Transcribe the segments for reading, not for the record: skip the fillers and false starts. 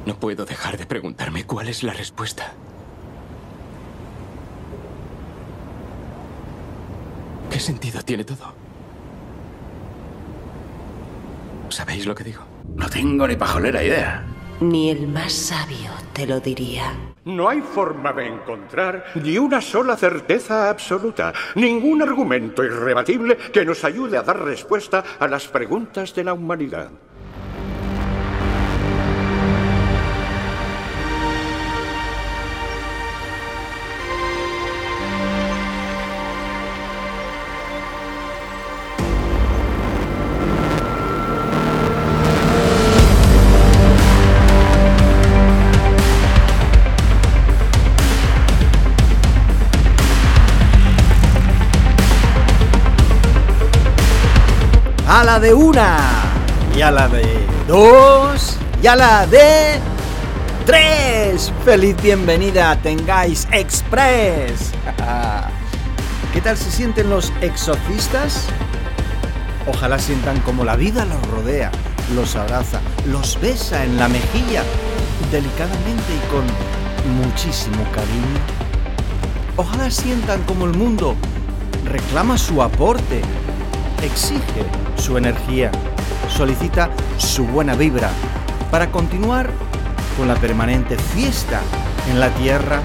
No puedo dejar de preguntarme cuál es la respuesta. ¿Qué sentido tiene todo? ¿Sabéis lo que digo? No tengo ni pajolera idea. Ni el más sabio te lo diría. No hay forma de encontrar ni una sola certeza absoluta, ningún argumento irrebatible que nos ayude a dar respuesta a las preguntas de la humanidad. A la de una, y a la de dos, y a la de tres. ¡Feliz bienvenida tengáis Express! ¿Qué tal se sienten los exorcistas? Ojalá sientan como la vida los rodea, los abraza, los besa en la mejilla, delicadamente y con muchísimo cariño. Ojalá sientan como el mundo reclama su aporte, exige su energía, solicita su buena vibra para continuar con la permanente fiesta en la tierra.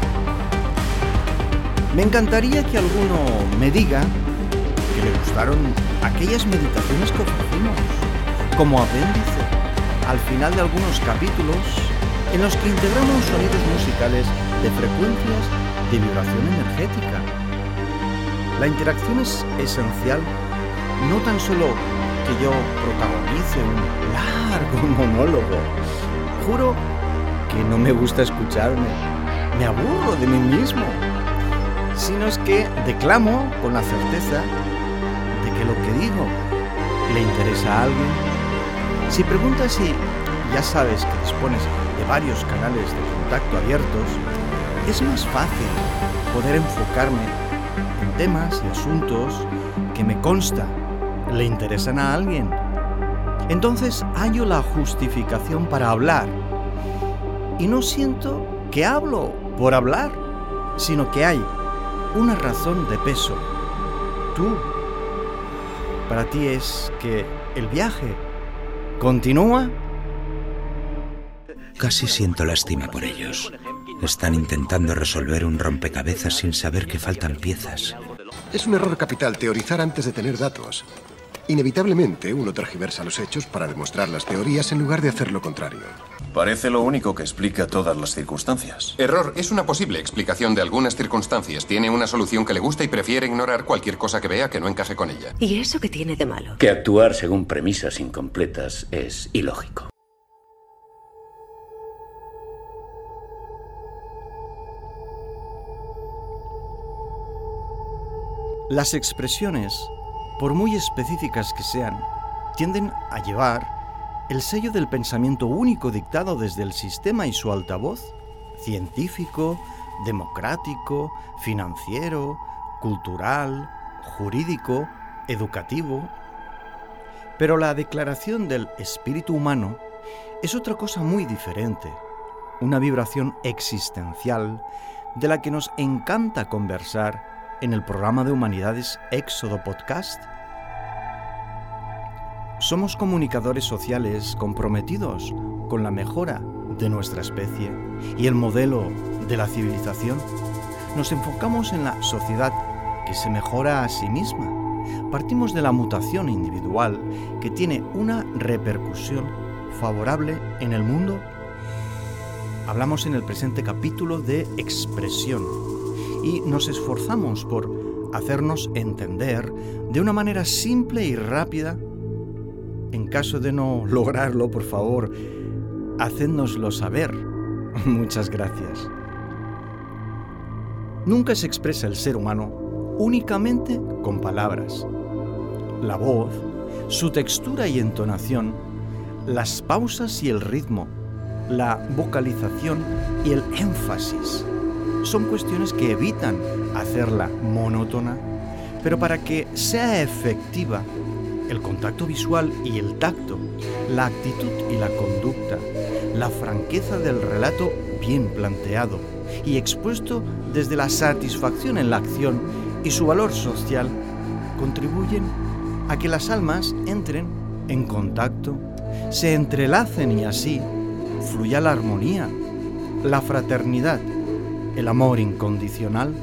Me encantaría que alguno me diga que le gustaron aquellas meditaciones que ofrecimos como apéndice al final de algunos capítulos en los que integramos sonidos musicales de frecuencias de vibración energética. La interacción es esencial. No tan solo que yo protagonice un largo monólogo. Juro que no me gusta escucharme. Me aburro de mí mismo. Sino es que declamo con la certeza de que lo que digo le interesa a alguien. Si preguntas si ya sabes que dispones de varios canales de contacto abiertos, es más fácil poder enfocarme en temas y asuntos que me consta le interesan a alguien. Entonces hallo la justificación para hablar. Y no siento que hablo por hablar, sino que hay una razón de peso. Tú. Para ti es que el viaje continúa. Casi siento lástima por ellos. Están intentando resolver un rompecabezas sin saber que faltan piezas. Es un error capital teorizar antes de tener datos. Inevitablemente, uno tergiversa los hechos para demostrar las teorías en lugar de hacer lo contrario. Parece lo único que explica todas las circunstancias. Error es una posible explicación de algunas circunstancias. Tiene una solución que le gusta y prefiere ignorar cualquier cosa que vea que no encaje con ella. ¿Y eso qué tiene de malo? Que actuar según premisas incompletas es ilógico. Las expresiones, por muy específicas que sean, tienden a llevar el sello del pensamiento único dictado desde el sistema y su altavoz, científico, democrático, financiero, cultural, jurídico, educativo. Pero la declaración del espíritu humano es otra cosa muy diferente, una vibración existencial de la que nos encanta conversar en el programa de Humanidades Éxodo Podcast. Somos comunicadores sociales comprometidos con la mejora de nuestra especie y el modelo de la civilización. Nos enfocamos en la sociedad que se mejora a sí misma. Partimos de la mutación individual que tiene una repercusión favorable en el mundo. Hablamos en el presente capítulo de expresión y nos esforzamos por hacernos entender de una manera simple y rápida. En caso de no lograrlo, por favor, hacednoslo saber. Muchas gracias. Nunca se expresa el ser humano únicamente con palabras. La voz, su textura y entonación, las pausas y el ritmo, la vocalización y el énfasis son cuestiones que evitan hacerla monótona, pero para que sea efectiva, el contacto visual y el tacto, la actitud y la conducta, la franqueza del relato bien planteado y expuesto desde la satisfacción en la acción y su valor social contribuyen a que las almas entren en contacto, se entrelacen y así fluya la armonía, la fraternidad, el amor incondicional.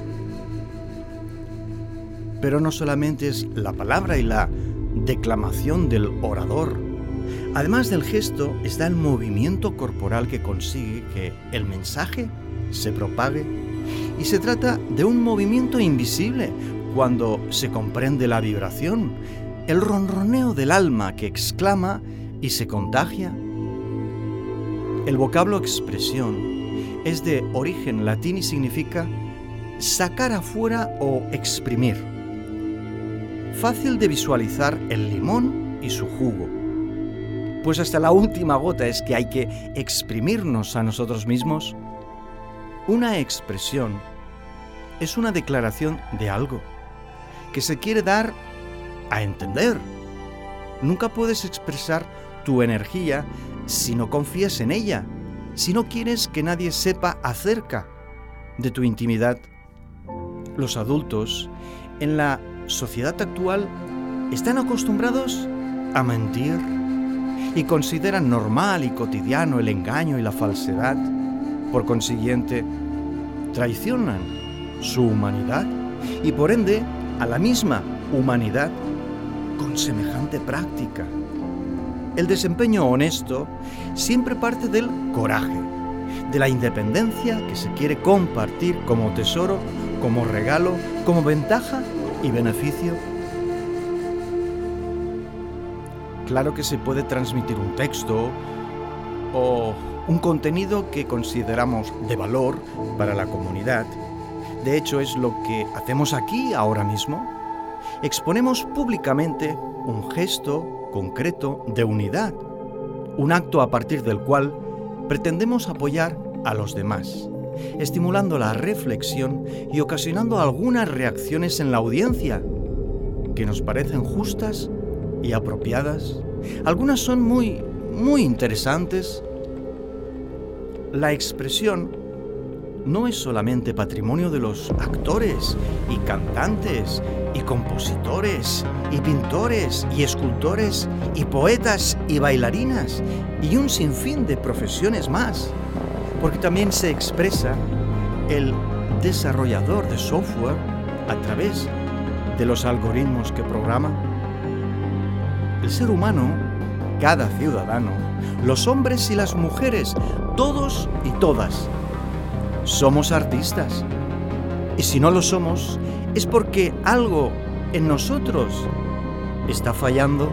Pero no solamente es la palabra y la declamación del orador. Además del gesto está el movimiento corporal que consigue que el mensaje se propague. Y se trata de un movimiento invisible cuando se comprende la vibración, el ronroneo del alma que exclama y se contagia. El vocablo expresión es de origen latín y significa sacar afuera o exprimir. Fácil de visualizar el limón y su jugo, pues hasta la última gota es que hay que exprimirnos a nosotros mismos. Una expresión es una declaración de algo que se quiere dar a entender. Nunca puedes expresar tu energía si no confías en ella, si no quieres que nadie sepa acerca de tu intimidad. Los adultos en la sociedad actual están acostumbrados a mentir y consideran normal y cotidiano el engaño y la falsedad. Por consiguiente, traicionan su humanidad y por ende a la misma humanidad con semejante práctica. El desempeño honesto siempre parte del coraje, de la independencia que se quiere compartir como tesoro, como regalo, como ventaja y beneficio. Claro que se puede transmitir un texto o un contenido que consideramos de valor para la comunidad. De hecho, es lo que hacemos aquí ahora mismo. Exponemos públicamente un gesto concreto de unidad, un acto a partir del cual pretendemos apoyar a los demás, estimulando la reflexión y ocasionando algunas reacciones en la audiencia que nos parecen justas y apropiadas. Algunas son muy interesantes. La expresión no es solamente patrimonio de los actores y cantantes y compositores y pintores y escultores y poetas y bailarinas y un sinfín de profesiones más, porque también se expresa el desarrollador de software a través de los algoritmos que programa. El ser humano, cada ciudadano, los hombres y las mujeres, todos y todas, somos artistas. Y si no lo somos, es porque algo en nosotros está fallando.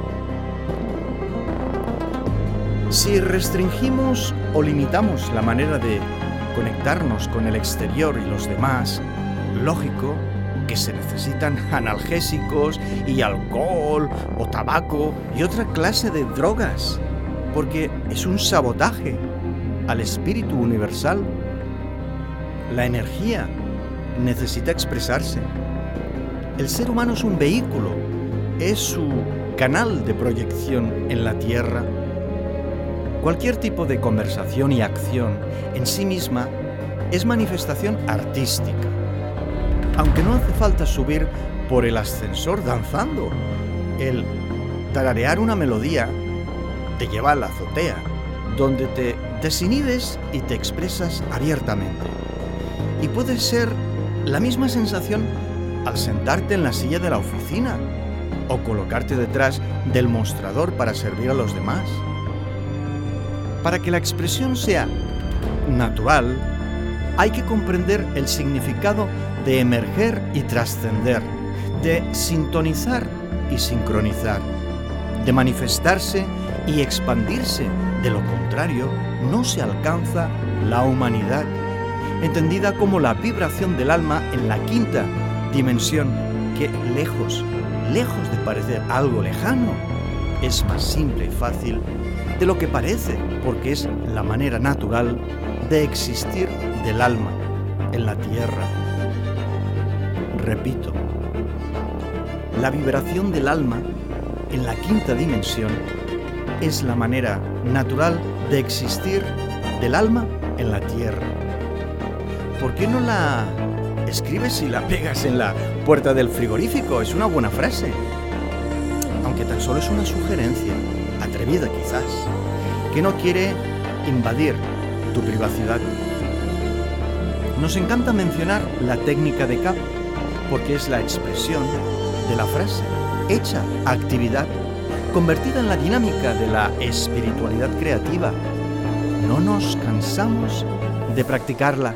Si restringimos o limitamos la manera de conectarnos con el exterior y los demás, lógico que se necesitan analgésicos y alcohol o tabaco y otra clase de drogas, porque es un sabotaje al espíritu universal. La energía necesita expresarse. El ser humano es un vehículo, es su canal de proyección en la Tierra. Cualquier tipo de conversación y acción en sí misma es manifestación artística, aunque no hace falta subir por el ascensor danzando. El tararear una melodía te lleva a la azotea, donde te desinhibes y te expresas abiertamente. Y puede ser la misma sensación al sentarte en la silla de la oficina o colocarte detrás del mostrador para servir a los demás. Para que la expresión sea natural, hay que comprender el significado de emerger y trascender, de sintonizar y sincronizar, de manifestarse y expandirse. De lo contrario, no se alcanza la humanidad, entendida como la vibración del alma en la quinta dimensión, que lejos de parecer algo lejano, es más simple y fácil de lo que parece, porque es la manera natural de existir del alma en la Tierra. Repito, la vibración del alma en la quinta dimensión es la manera natural de existir del alma en la tierra. ¿Por qué no la escribes y la pegas en la puerta del frigorífico? Es una buena frase. Aunque tan solo es una sugerencia, atrevida quizás, que no quiere invadir tu privacidad. Nos encanta mencionar la técnica de Cap, porque es la expresión de la frase, hecha actividad, convertida en la dinámica de la espiritualidad creativa. No nos cansamos de practicarla.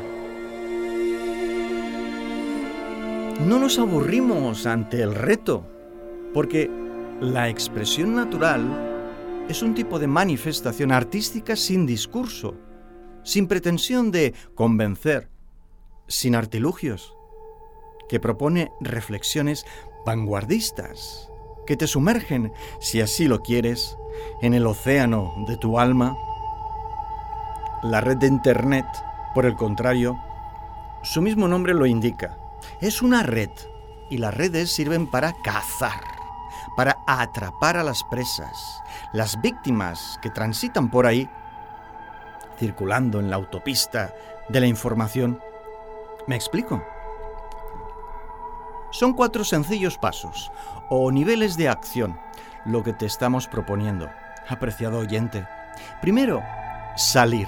No nos aburrimos ante el reto, porque la expresión natural es un tipo de manifestación artística sin discurso, sin pretensión de convencer, sin artilugios, que propone reflexiones vanguardistas, que te sumergen, si así lo quieres, en el océano de tu alma. La red de Internet, por el contrario, su mismo nombre lo indica. Es una red, y las redes sirven para cazar, para atrapar a las presas, las víctimas que transitan por ahí, circulando en la autopista de la información. ¿Me explico? Son 4 sencillos pasos o niveles de acción lo que te estamos proponiendo, apreciado oyente. Primero, salir,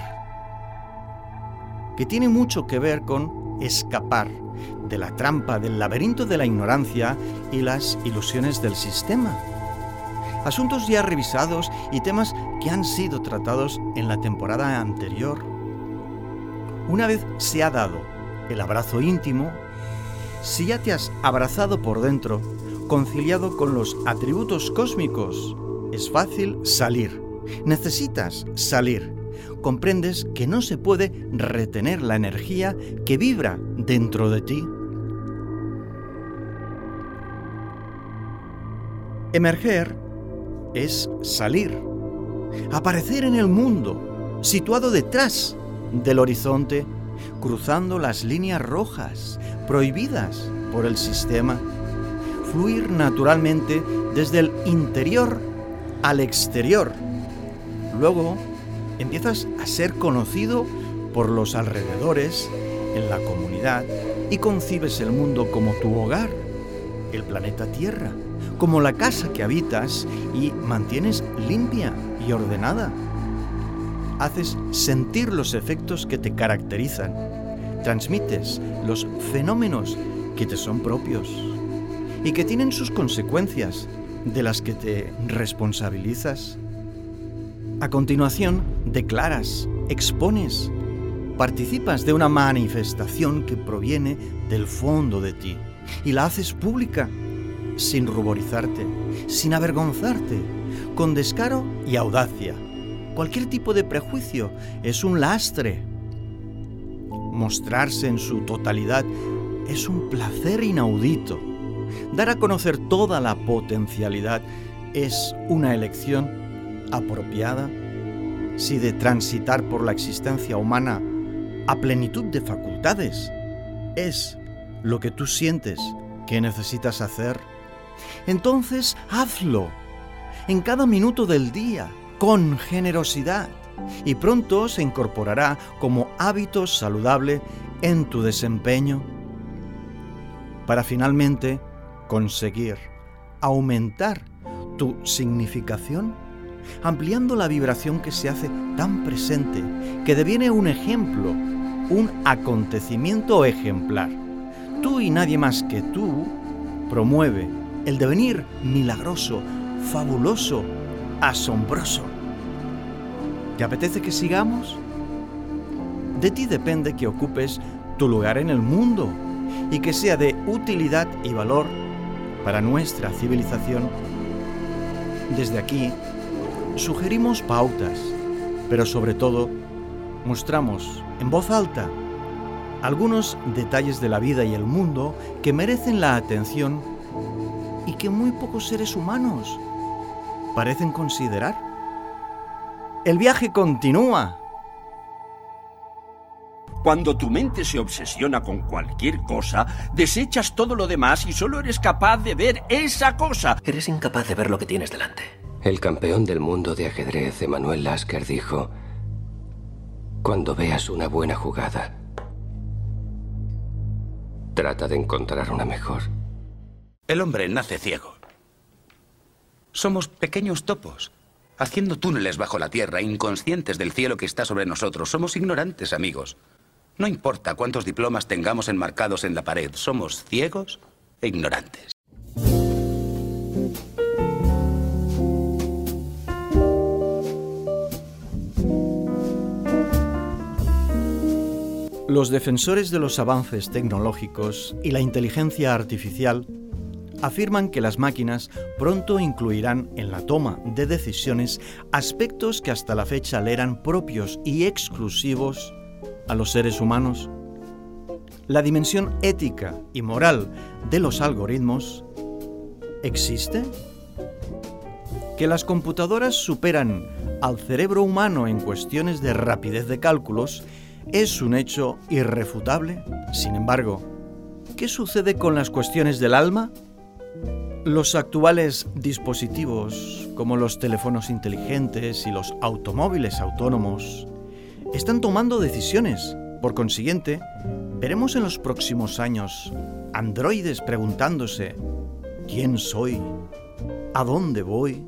que tiene mucho que ver con escapar de la trampa del laberinto de la ignorancia y las ilusiones del sistema. Asuntos ya revisados y temas que han sido tratados en la temporada anterior. Una vez se ha dado el abrazo íntimo, si ya te has abrazado por dentro, conciliado con los atributos cósmicos, es fácil salir. Necesitas salir. Comprendes que no se puede retener la energía que vibra dentro de ti. Emerger es salir, aparecer en el mundo, situado detrás del horizonte, cruzando las líneas rojas prohibidas por el sistema, fluir naturalmente desde el interior al exterior. Luego empiezas a ser conocido por los alrededores, en la comunidad, y concibes el mundo como tu hogar, el planeta Tierra, como la casa que habitas y mantienes limpia y ordenada. Haces sentir los efectos que te caracterizan, transmites los fenómenos que te son propios y que tienen sus consecuencias, de las que te responsabilizas. A continuación, declaras, expones, participas de una manifestación que proviene del fondo de ti y la haces pública, sin ruborizarte, sin avergonzarte, con descaro y audacia. Cualquier tipo de prejuicio es un lastre. Mostrarse en su totalidad es un placer inaudito. Dar a conocer toda la potencialidad es una elección apropiada si de transitar por la existencia humana a plenitud de facultades es lo que tú sientes que necesitas hacer. Entonces hazlo en cada minuto del día con generosidad y pronto se incorporará como hábito saludable en tu desempeño para finalmente conseguir aumentar tu significación, ampliando la vibración que se hace tan presente que deviene un ejemplo, un acontecimiento ejemplar. Tú y nadie más que tú promueve el devenir milagroso, fabuloso, asombroso. ¿Te apetece que sigamos? De ti depende que ocupes tu lugar en el mundo y que sea de utilidad y valor para nuestra civilización. Desde aquí, sugerimos pautas, pero sobre todo, mostramos en voz alta algunos detalles de la vida y el mundo que merecen la atención y que muy pocos seres humanos parecen considerar. El viaje continúa. Cuando tu mente se obsesiona con cualquier cosa, desechas todo lo demás y solo eres capaz de ver esa cosa. Eres incapaz de ver lo que tienes delante. El campeón del mundo de ajedrez, Emanuel Lasker, dijo: Cuando veas una buena jugada, trata de encontrar una mejor. El hombre nace ciego. Somos pequeños topos, haciendo túneles bajo la tierra, inconscientes del cielo que está sobre nosotros. Somos ignorantes, amigos. No importa cuántos diplomas tengamos enmarcados en la pared, somos ciegos e ignorantes. Los defensores de los avances tecnológicos y la inteligencia artificial afirman que las máquinas pronto incluirán en la toma de decisiones aspectos que hasta la fecha le eran propios y exclusivos a los seres humanos. La dimensión ética y moral de los algoritmos ¿existe? Que las computadoras superan al cerebro humano en cuestiones de rapidez de cálculos es un hecho irrefutable. Sin embargo, ¿qué sucede con las cuestiones del alma? Los actuales dispositivos, como los teléfonos inteligentes y los automóviles autónomos, están tomando decisiones. Por consiguiente, veremos en los próximos años androides preguntándose ¿quién soy? ¿A dónde voy?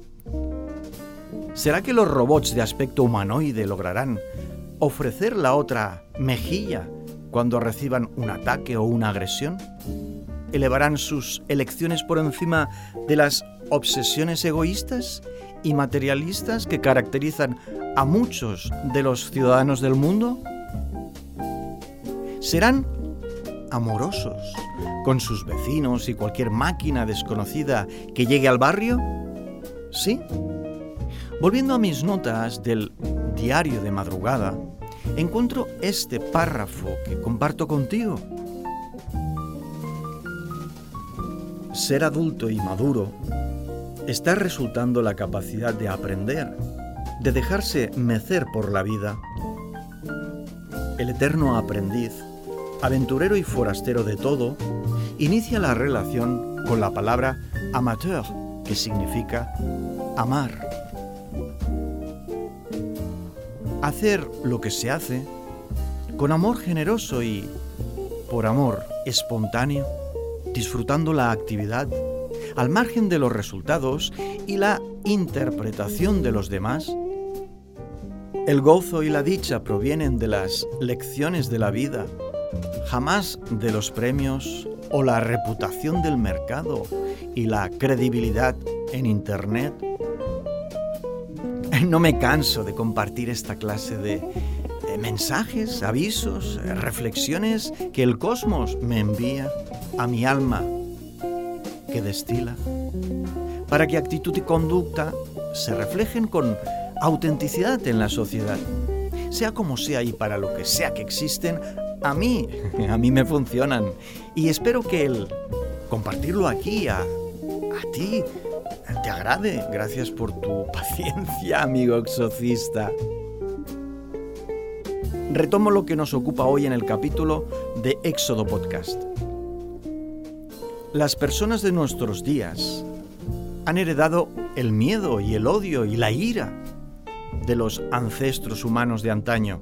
¿Será que los robots de aspecto humanoide lograrán ofrecer la otra mejilla cuando reciban un ataque o una agresión? ¿Elevarán sus elecciones por encima de las obsesiones egoístas y materialistas que caracterizan a muchos de los ciudadanos del mundo? ¿Serán amorosos con sus vecinos y cualquier máquina desconocida que llegue al barrio? ¿Sí? Volviendo a mis notas del diario de madrugada, encuentro este párrafo que comparto contigo. Ser adulto y maduro está resultando la capacidad de aprender, de dejarse mecer por la vida. El eterno aprendiz, aventurero y forastero de todo, inicia la relación con la palabra amateur, que significa amar. Hacer lo que se hace con amor generoso y por amor espontáneo, disfrutando la actividad al margen de los resultados y la interpretación de los demás. El gozo y la dicha provienen de las lecciones de la vida, jamás de los premios o la reputación del mercado y la credibilidad en Internet. No me canso de compartir esta clase de mensajes, avisos, reflexiones que el cosmos me envía a mi alma que destila, para que actitud y conducta se reflejen con autenticidad en la sociedad. Sea como sea y para lo que sea que existen, a mí me funcionan. Y espero que el compartirlo aquí a ti te agrade. Gracias por tu paciencia, amigo exorcista. Retomo lo que nos ocupa hoy en el capítulo de Éxodo Podcast. Las personas de nuestros días han heredado el miedo y el odio y la ira de los ancestros humanos de antaño.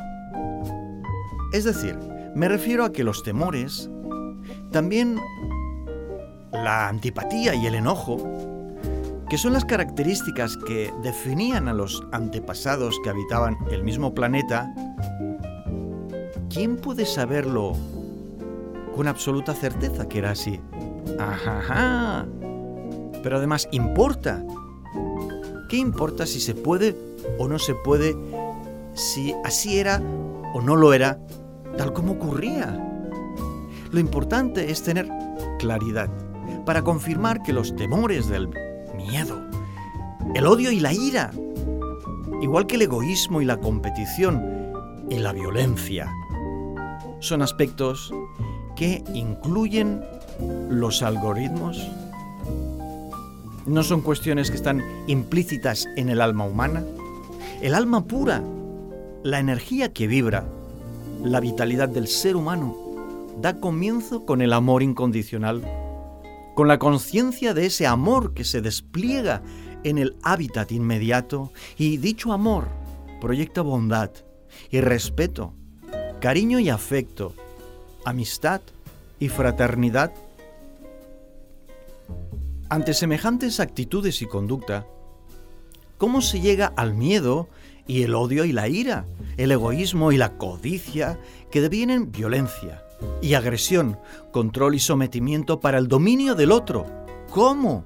Es decir, me refiero a que los temores, también la antipatía y el enojo, que son las características que definían a los antepasados que habitaban el mismo planeta, ¿quién puede saberlo con absoluta certeza que era así? Ajá. Pero además importa. ¿Qué importa si se puede o no se puede, si así era o no lo era, tal como ocurría? Lo importante es tener claridad para confirmar que los temores del miedo, el odio y la ira, igual que el egoísmo y la competición y la violencia, son aspectos que incluyen los algoritmos. No son cuestiones que están implícitas en el alma humana. El alma pura, la energía que vibra, la vitalidad del ser humano, da comienzo con el amor incondicional, con la conciencia de ese amor que se despliega en el hábitat inmediato, y dicho amor proyecta bondad, y respeto, cariño y afecto, amistad y fraternidad. Ante semejantes actitudes y conducta, ¿cómo se llega al miedo y el odio y la ira, el egoísmo y la codicia, que devienen violencia y agresión, control y sometimiento para el dominio del otro? ¿Cómo?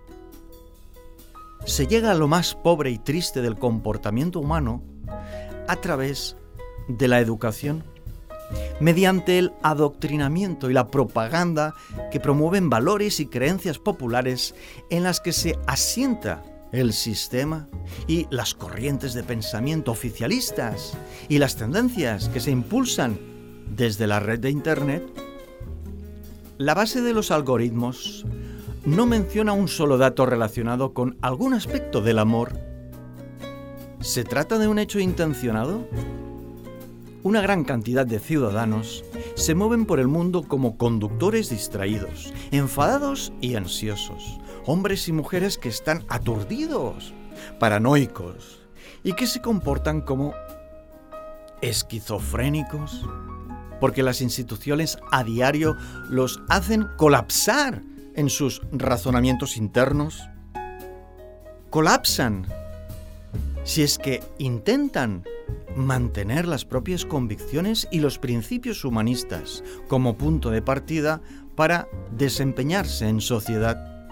Se llega a lo más pobre y triste del comportamiento humano a través de la educación, mediante el adoctrinamiento y la propaganda que promueven valores y creencias populares en las que se asienta el sistema y las corrientes de pensamiento oficialistas y las tendencias que se impulsan desde la red de Internet. La base de los algoritmos no menciona un solo dato relacionado con algún aspecto del amor. ¿Se trata de un hecho intencionado? Una gran cantidad de ciudadanos se mueven por el mundo como conductores distraídos, enfadados y ansiosos, hombres y mujeres que están aturdidos, paranoicos y que se comportan como esquizofrénicos, porque las instituciones a diario los hacen colapsar en sus razonamientos internos. Colapsan si es que intentan mantener las propias convicciones y los principios humanistas como punto de partida para desempeñarse en sociedad.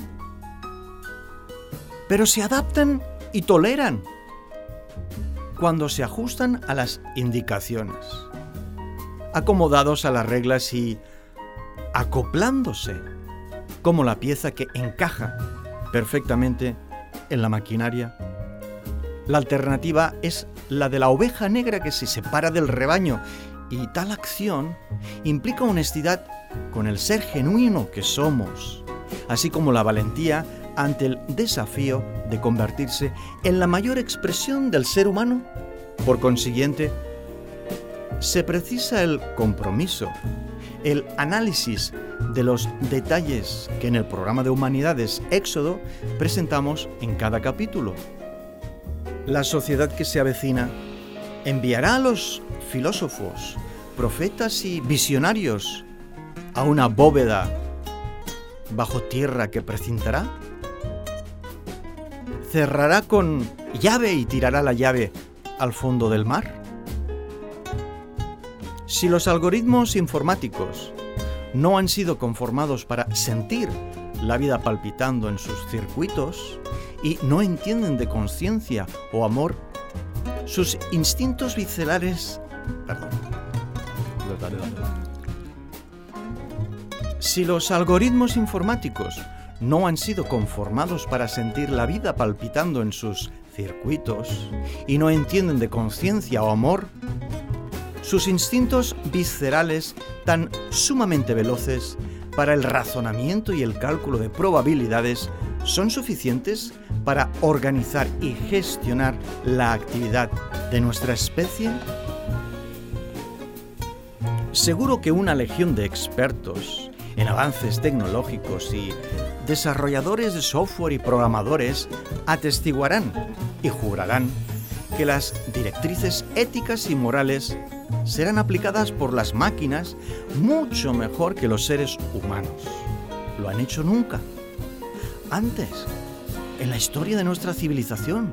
Pero se adaptan y toleran cuando se ajustan a las indicaciones, acomodados a las reglas y acoplándose como la pieza que encaja perfectamente en la maquinaria. La alternativa es la de la oveja negra que se separa del rebaño, y tal acción implica honestidad con el ser genuino que somos, así como la valentía ante el desafío de convertirse en la mayor expresión del ser humano. Por consiguiente, se precisa el compromiso, el análisis de los detalles que en el programa de Humanidades Éxodo presentamos en cada capítulo. La sociedad que se avecina enviará a los filósofos, profetas y visionarios a una bóveda bajo tierra que precintará. Cerrará con llave y tirará la llave al fondo del mar. Si los algoritmos informáticos no han sido conformados para sentir la vida palpitando en sus circuitos y no entienden de conciencia o amor, sus instintos viscerales... Si los algoritmos informáticos no han sido conformados para sentir la vida palpitando en sus circuitos y no entienden de conciencia o amor, sus instintos viscerales tan sumamente veloces para el razonamiento y el cálculo de probabilidades son suficientes para organizar y gestionar la actividad de nuestra especie. Seguro que una legión de expertos en avances tecnológicos y desarrolladores de software y programadores atestiguarán y jurarán que las directrices éticas y morales serán aplicadas por las máquinas mucho mejor que los seres humanos. ¿Lo han hecho nunca? Antes, en la historia de nuestra civilización.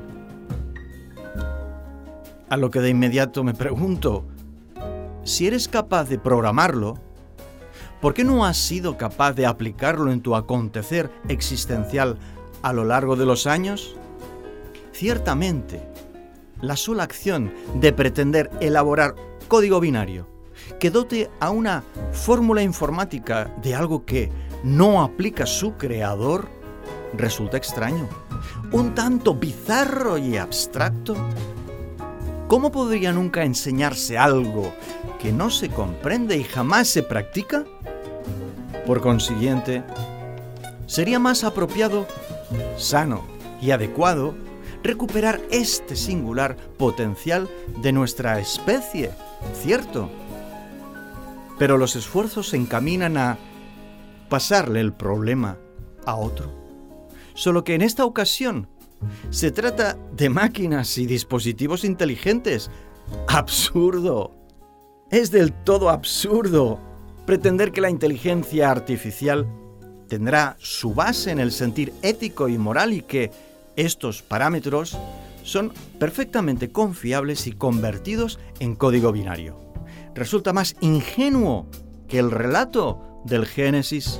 A lo que de inmediato me pregunto, si eres capaz de programarlo, ¿por qué no has sido capaz de aplicarlo en tu acontecer existencial a lo largo de los años? Ciertamente, la sola acción de pretender elaborar código binario que dote a una fórmula informática de algo que no aplica su creador resulta extraño, un tanto bizarro y abstracto. ¿Cómo podría nunca enseñarse algo que no se comprende y jamás se practica? Por consiguiente, sería más apropiado, sano y adecuado recuperar este singular potencial de nuestra especie, ¿cierto? Pero los esfuerzos se encaminan a pasarle el problema a otro. Solo que en esta ocasión se trata de máquinas y dispositivos inteligentes, absurdo. Es del todo absurdo pretender que la inteligencia artificial tendrá su base en el sentir ético y moral y que estos parámetros son perfectamente confiables y convertidos en código binario. Resulta más ingenuo que el relato del Génesis.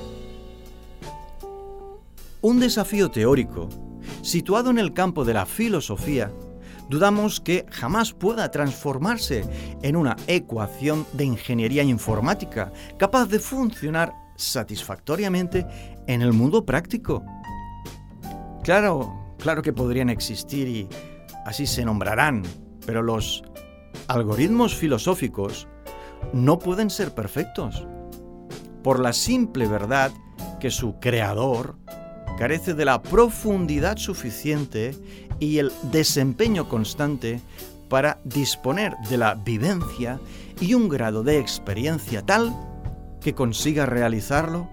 Un desafío teórico, situado en el campo de la filosofía, dudamos que jamás pueda transformarse en una ecuación de ingeniería informática capaz de funcionar satisfactoriamente en el mundo práctico. Claro que podrían existir y así se nombrarán, pero los algoritmos filosóficos no pueden ser perfectos, por la simple verdad que su creador carece de la profundidad suficiente y el desempeño constante para disponer de la vivencia y un grado de experiencia tal que consiga realizarlo.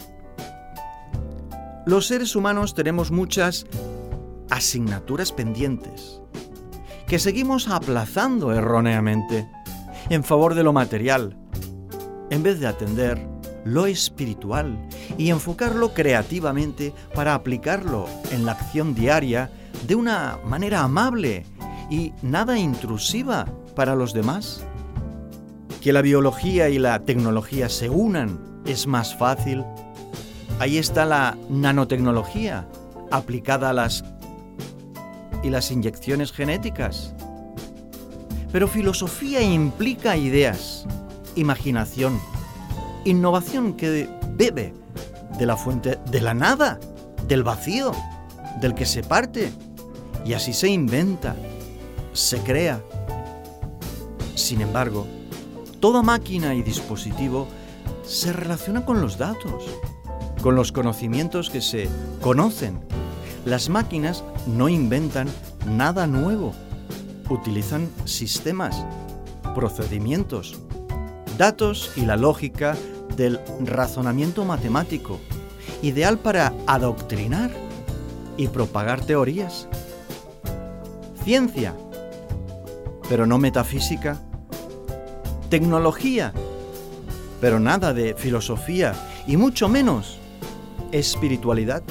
Los seres humanos tenemos muchas asignaturas pendientes que seguimos aplazando erróneamente en favor de lo material, en vez de atender lo espiritual y enfocarlo creativamente para aplicarlo en la acción diaria de una manera amable y nada intrusiva para los demás. Que la biología y la tecnología se unan es más fácil. Ahí está la nanotecnología aplicada a las inyecciones genéticas. Pero filosofía implica ideas, imaginación, innovación que bebe de la fuente de la nada, del vacío, del que se parte, y así se inventa, se crea. Sin embargo, toda máquina y dispositivo se relaciona con los datos, con los conocimientos que se conocen. Las máquinas no inventan nada nuevo, utilizan sistemas, procedimientos, datos y la lógica del razonamiento matemático, ideal para adoctrinar y propagar teorías. Ciencia, pero no metafísica. Tecnología, pero nada de filosofía y mucho menos espiritualidad.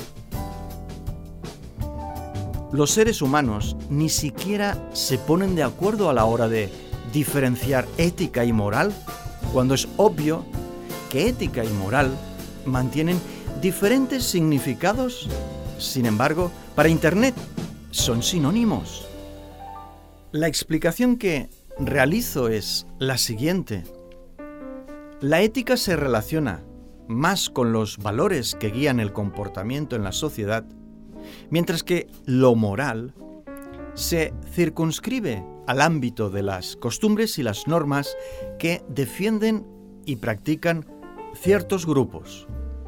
Los seres humanos ni siquiera se ponen de acuerdo a la hora de diferenciar ética y moral, cuando es obvio que ética y moral mantienen diferentes significados. Sin embargo, para Internet son sinónimos. La explicación que realizo es la siguiente. La ética se relaciona más con los valores que guían el comportamiento en la sociedad, mientras que lo moral se circunscribe al ámbito de las costumbres y las normas que defienden y practican ciertos grupos.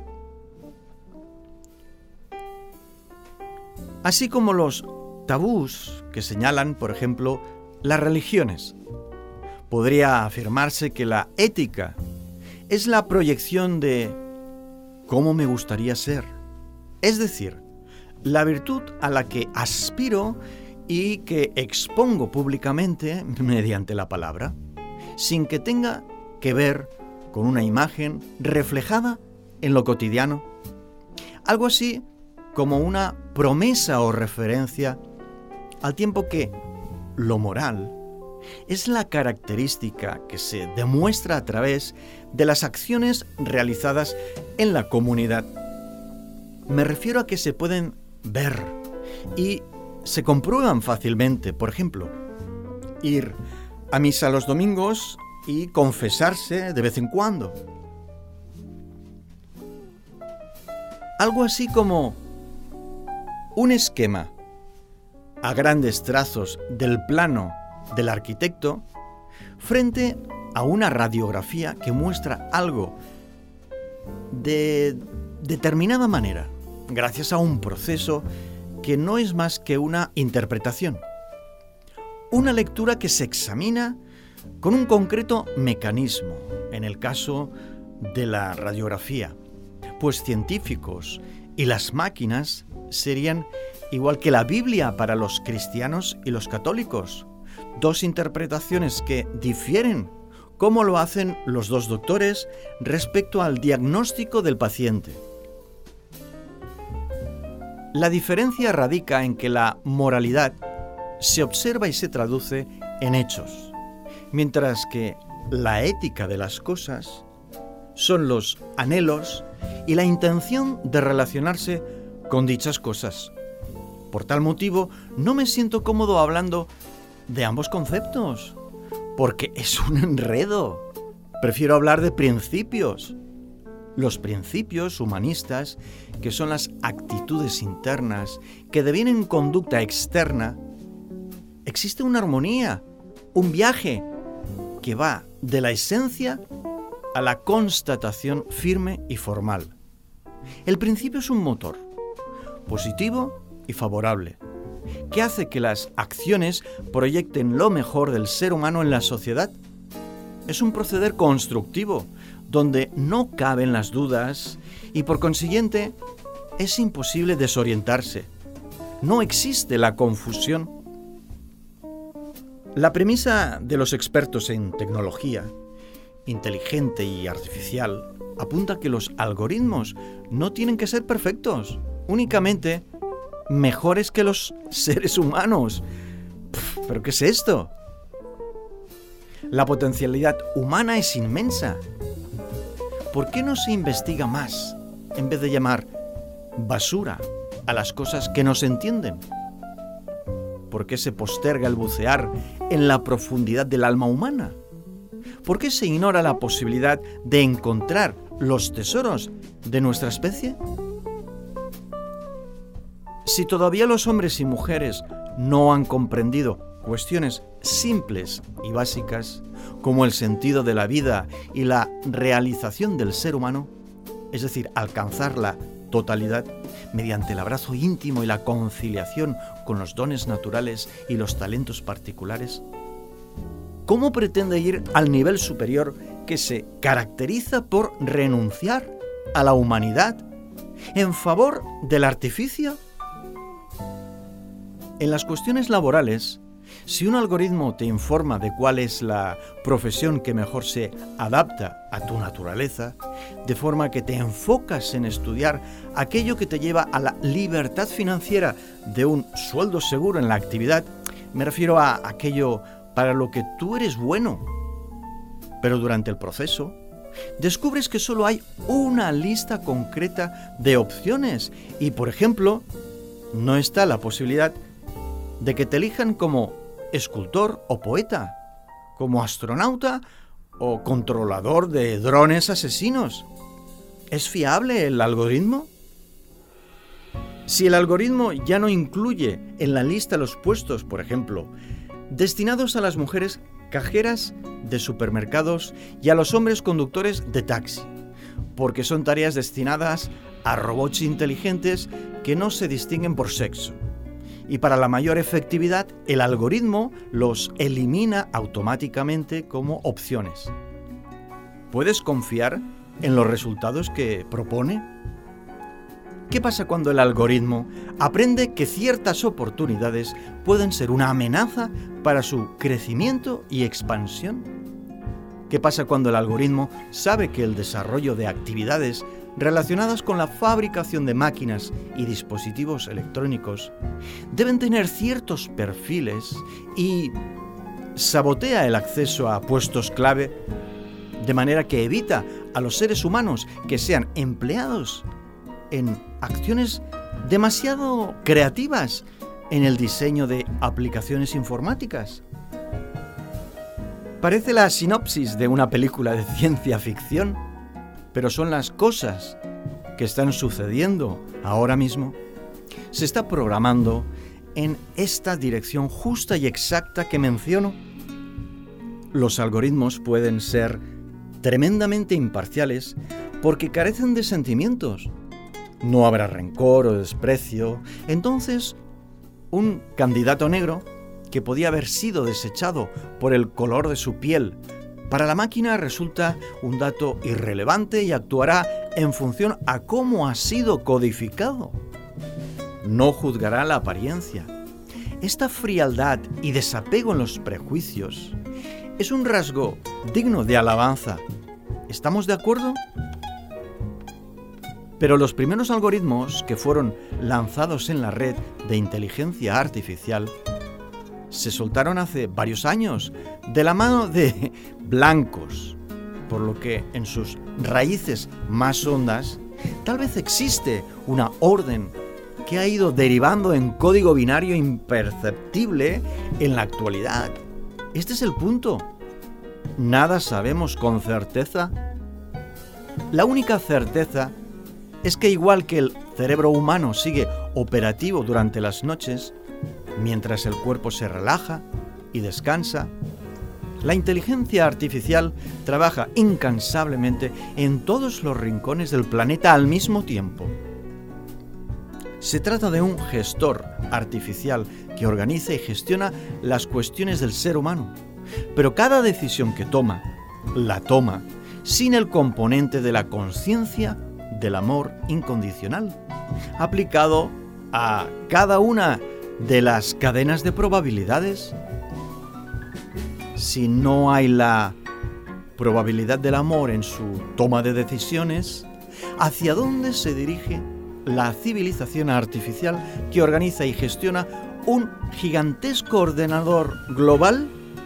Así como los tabús que señalan, por ejemplo, las religiones. Podría afirmarse que la ética es la proyección de cómo me gustaría ser, es decir, la virtud a la que aspiro y que expongo públicamente mediante la palabra, sin que tenga que ver con una imagen reflejada en lo cotidiano. Algo así como una promesa o referencia, al tiempo que lo moral es la característica que se demuestra a través de las acciones realizadas en la comunidad. Me refiero a que se pueden ver y se comprueban fácilmente. Por ejemplo, ir a misa los domingos y confesarse de vez en cuando. Algo así como un esquema a grandes trazos del plano del arquitecto frente a una radiografía que muestra algo de determinada manera, gracias a un proceso que no es más que una interpretación. Una lectura que se examina con un concreto mecanismo, en el caso de la radiografía, pues científicos y las máquinas serían igual que la Biblia para los cristianos y los católicos, dos interpretaciones que difieren, como lo hacen los dos doctores respecto al diagnóstico del paciente. La diferencia radica en que la moralidad se observa y se traduce en hechos, mientras que la ética de las cosas son los anhelos y la intención de relacionarse con dichas cosas. Por tal motivo, no me siento cómodo hablando de ambos conceptos, porque es un enredo. Prefiero hablar de principios. Los principios humanistas, que son las actitudes internas que devienen conducta externa, existe una armonía, un viaje que va de la esencia a la constatación firme y formal. El principio es un motor, positivo y favorable, que hace que las acciones proyecten lo mejor del ser humano en la sociedad. Es un proceder constructivo, donde no caben las dudas y por consiguiente es imposible desorientarse. No existe la confusión. La premisa de los expertos en tecnología, inteligente y artificial, apunta que los algoritmos no tienen que ser perfectos, únicamente mejores que los seres humanos. ¿Pero qué es esto? La potencialidad humana es inmensa. ¿Por qué no se investiga más en vez de llamar basura a las cosas que no se entienden? ¿Por qué se posterga el bucear en la profundidad del alma humana? ¿Por qué se ignora la posibilidad de encontrar los tesoros de nuestra especie? Si todavía los hombres y mujeres no han comprendido cuestiones simples y básicas, como el sentido de la vida y la realización del ser humano, es decir, alcanzar la totalidad mediante el abrazo íntimo y la conciliación con los dones naturales y los talentos particulares, ¿cómo pretende ir al nivel superior que se caracteriza por renunciar a la humanidad en favor del artificio? En las cuestiones laborales, si un algoritmo te informa de cuál es la profesión que mejor se adapta a tu naturaleza, de forma que te enfocas en estudiar aquello que te lleva a la libertad financiera de un sueldo seguro en la actividad, me refiero a aquello para lo que tú eres bueno. Pero durante el proceso, descubres que solo hay una lista concreta de opciones y, por ejemplo, no está la posibilidad de que te elijan como escultor o poeta, como astronauta o controlador de drones asesinos. ¿Es fiable el algoritmo? Si el algoritmo ya no incluye en la lista los puestos, por ejemplo, destinados a las mujeres cajeras de supermercados y a los hombres conductores de taxi, porque son tareas destinadas a robots inteligentes que no se distinguen por sexo. Y para la mayor efectividad, el algoritmo los elimina automáticamente como opciones. ¿Puedes confiar en los resultados que propone? ¿Qué pasa cuando el algoritmo aprende que ciertas oportunidades pueden ser una amenaza para su crecimiento y expansión? ¿Qué pasa cuando el algoritmo sabe que el desarrollo de actividades relacionadas con la fabricación de máquinas y dispositivos electrónicos deben tener ciertos perfiles y sabotea el acceso a puestos clave, de manera que evita a los seres humanos que sean empleados en acciones demasiado creativas en el diseño de aplicaciones informáticas? Parece la sinopsis de una película de ciencia ficción, pero son las cosas que están sucediendo ahora mismo. Se está programando en esta dirección justa y exacta que menciono. Los algoritmos pueden ser tremendamente imparciales porque carecen de sentimientos. No habrá rencor o desprecio. Entonces, un candidato negro que podía haber sido desechado por el color de su piel, para la máquina resulta un dato irrelevante y actuará en función a cómo ha sido codificado. No juzgará la apariencia. Esta frialdad y desapego en los prejuicios es un rasgo digno de alabanza. ¿Estamos de acuerdo? Pero los primeros algoritmos que fueron lanzados en la red de inteligencia artificial se soltaron hace varios años de la mano de blancos, por lo que en sus raíces más hondas tal vez existe una orden que ha ido derivando en código binario imperceptible en la actualidad. Este es el punto. Nada sabemos con certeza. La única certeza es que igual que el cerebro humano sigue operativo durante las noches, mientras el cuerpo se relaja y descansa, la inteligencia artificial trabaja incansablemente en todos los rincones del planeta al mismo tiempo. Se trata de un gestor artificial que organiza y gestiona las cuestiones del ser humano, pero cada decisión que toma, la toma sin el componente de la conciencia del amor incondicional, aplicado a cada una de las cadenas de probabilidades. Si no hay la probabilidad del amor en su toma de decisiones, ¿hacia dónde se dirige la civilización artificial que organiza y gestiona un gigantesco ordenador global?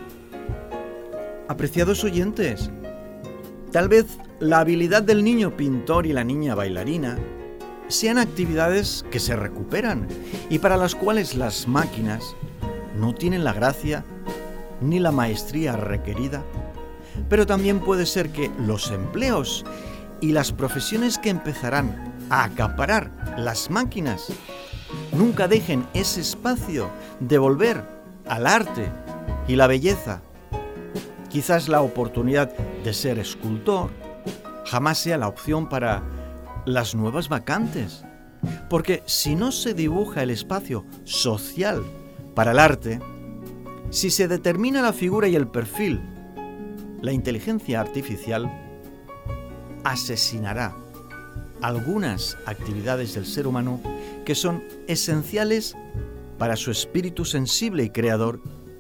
Apreciados oyentes, tal vez la habilidad del niño pintor y la niña bailarina sean actividades que se recuperan y para las cuales las máquinas no tienen la gracia ni la maestría requerida. Pero también puede ser que los empleos y las profesiones que empezarán a acaparar las máquinas nunca dejen ese espacio de volver al arte y la belleza. Quizás la oportunidad de ser escultor jamás sea la opción para las nuevas vacantes, porque si no se dibuja el espacio social para el arte, si se determina la figura y el perfil, la inteligencia artificial asesinará algunas actividades del ser humano que son esenciales para su espíritu sensible y creador.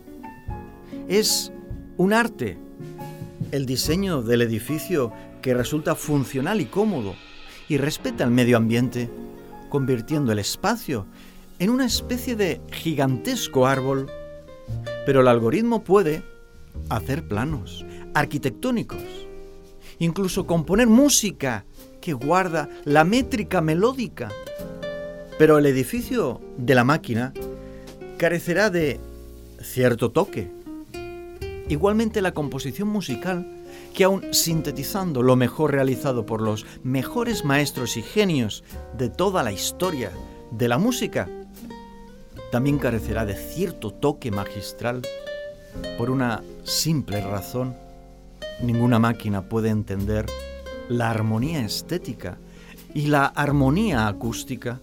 Es un arte el diseño del edificio que resulta funcional y cómodo y respeta el medio ambiente, convirtiendo el espacio en una especie de gigantesco árbol. Pero el algoritmo puede hacer planos arquitectónicos, incluso componer música que guarda la métrica melódica. Pero el edificio de la máquina carecerá de cierto toque. Igualmente la composición musical, que aun sintetizando lo mejor realizado por los mejores maestros y genios de toda la historia de la música, también carecerá de cierto toque magistral. Por una simple razón, ninguna máquina puede entender la armonía estética y la armonía acústica.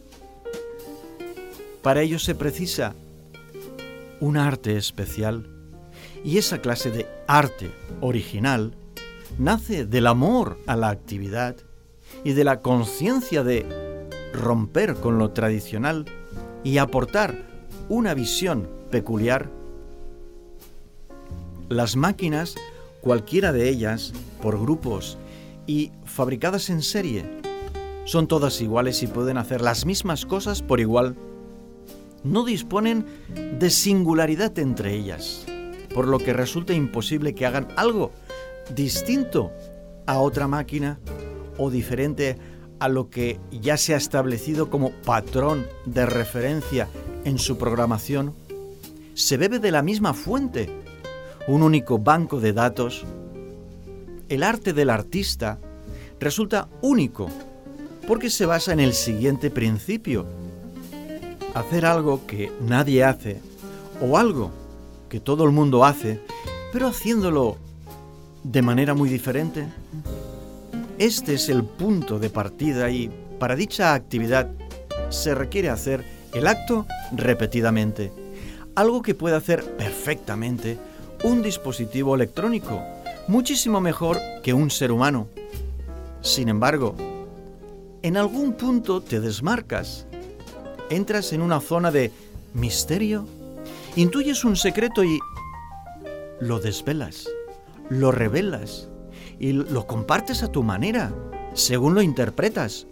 Para ello se precisa un arte especial, y esa clase de arte original nace del amor a la actividad y de la conciencia de romper con lo tradicional y aportar una visión peculiar. Las máquinas, cualquiera de ellas, por grupos y fabricadas en serie, son todas iguales y pueden hacer las mismas cosas por igual. No disponen de singularidad entre ellas, por lo que resulta imposible que hagan algo distinto a otra máquina o diferente a lo que ya se ha establecido como patrón de referencia en su programación. Se bebe de la misma fuente, un único banco de datos. El arte del artista resulta único porque se basa en el siguiente principio: hacer algo que nadie hace o algo que todo el mundo hace, pero haciéndolo de manera muy diferente. Este es el punto de partida y para dicha actividad se requiere hacer el acto repetidamente, algo que puede hacer perfectamente un dispositivo electrónico, muchísimo mejor que un ser humano. Sin embargo, en algún punto te desmarcas, entras en una zona de misterio Intuyes un secreto y lo desvelas, lo revelas y lo compartes a tu manera, según lo interpretas.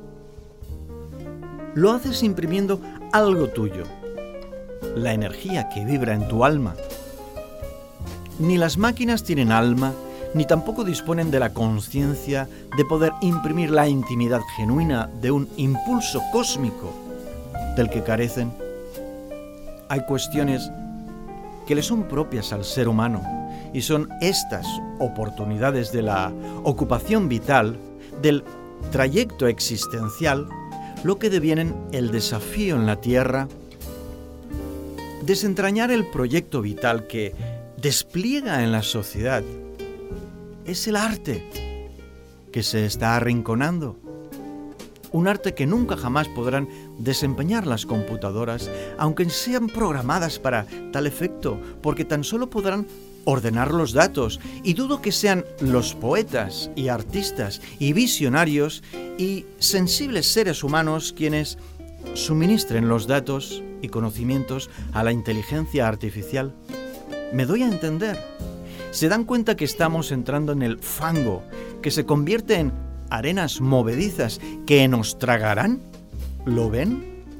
Lo haces imprimiendo algo tuyo, la energía que vibra en tu alma. Ni las máquinas tienen alma, ni tampoco disponen de la conciencia de poder imprimir la intimidad genuina de un impulso cósmico del que carecen. Hay cuestiones que le son propias al ser humano y son estas oportunidades de la ocupación vital, del trayecto existencial, lo que devienen el desafío en la Tierra, desentrañar el proyecto vital que despliega en la sociedad. Es el arte que se está arrinconando. Un arte que nunca jamás podrán desempeñar las computadoras, aunque sean programadas para tal efecto, porque tan solo podrán ordenar los datos, y dudo que sean los poetas y artistas y visionarios y sensibles seres humanos quienes suministren los datos y conocimientos a la inteligencia artificial. ¿Me doy a entender? ¿Se dan cuenta que estamos entrando en el fango, que se convierte en arenas movedizas que nos tragarán? ¿Lo ven?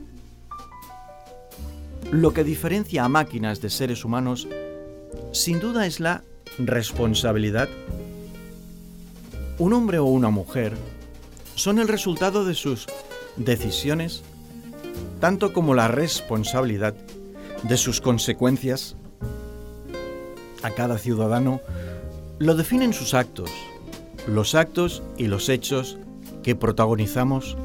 Lo que diferencia a máquinas de seres humanos, sin duda, es la responsabilidad. Un hombre o una mujer son el resultado de sus decisiones, tanto como la responsabilidad de sus consecuencias. A cada ciudadano lo definen sus actos, los actos y los hechos que protagonizamos.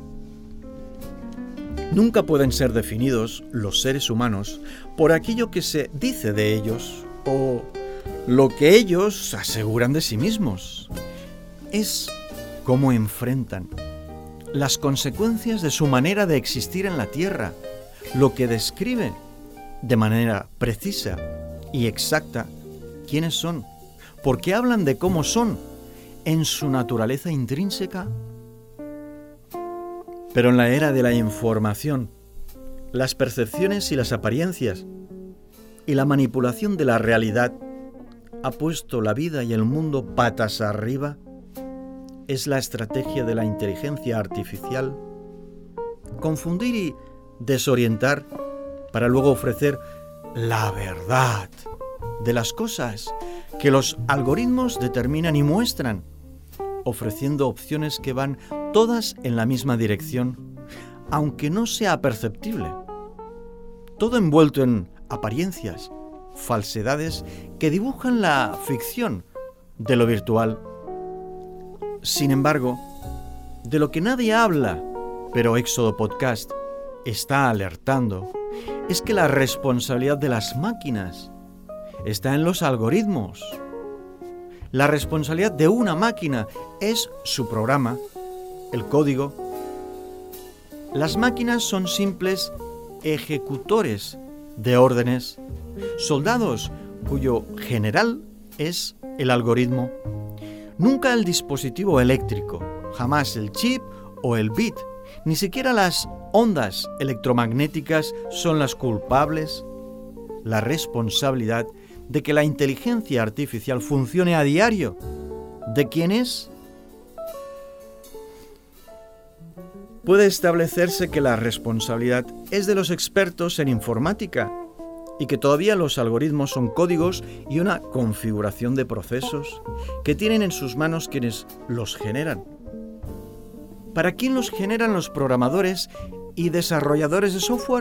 Nunca pueden ser definidos los seres humanos por aquello que se dice de ellos o lo que ellos aseguran de sí mismos. Es cómo enfrentan las consecuencias de su manera de existir en la Tierra, lo que describe de manera precisa y exacta quiénes son, porque hablan de cómo son en su naturaleza intrínseca. Pero en la era de la información, las percepciones y las apariencias y la manipulación de la realidad ha puesto la vida y el mundo patas arriba. Es la estrategia de la inteligencia artificial confundir y desorientar para luego ofrecer la verdad de las cosas que los algoritmos determinan y muestran, ofreciendo opciones que van todas en la misma dirección, aunque no sea perceptible. Todo envuelto en apariencias, falsedades que dibujan la ficción de lo virtual. Sin embargo, de lo que nadie habla, pero Éxodo Podcast está alertando, es que la responsabilidad de las máquinas está en los algoritmos. La responsabilidad de una máquina es su programa, el código. Las máquinas son simples ejecutores de órdenes, soldados cuyo general es el algoritmo. Nunca el dispositivo eléctrico, jamás el chip o el bit, ni siquiera las ondas electromagnéticas son las culpables. La responsabilidad de que la inteligencia artificial funcione a diario, ¿de quién es? Puede establecerse que la responsabilidad es de los expertos en informática y que todavía los algoritmos son códigos y una configuración de procesos que tienen en sus manos quienes los generan. ¿Para quién los generan los programadores y desarrolladores de software?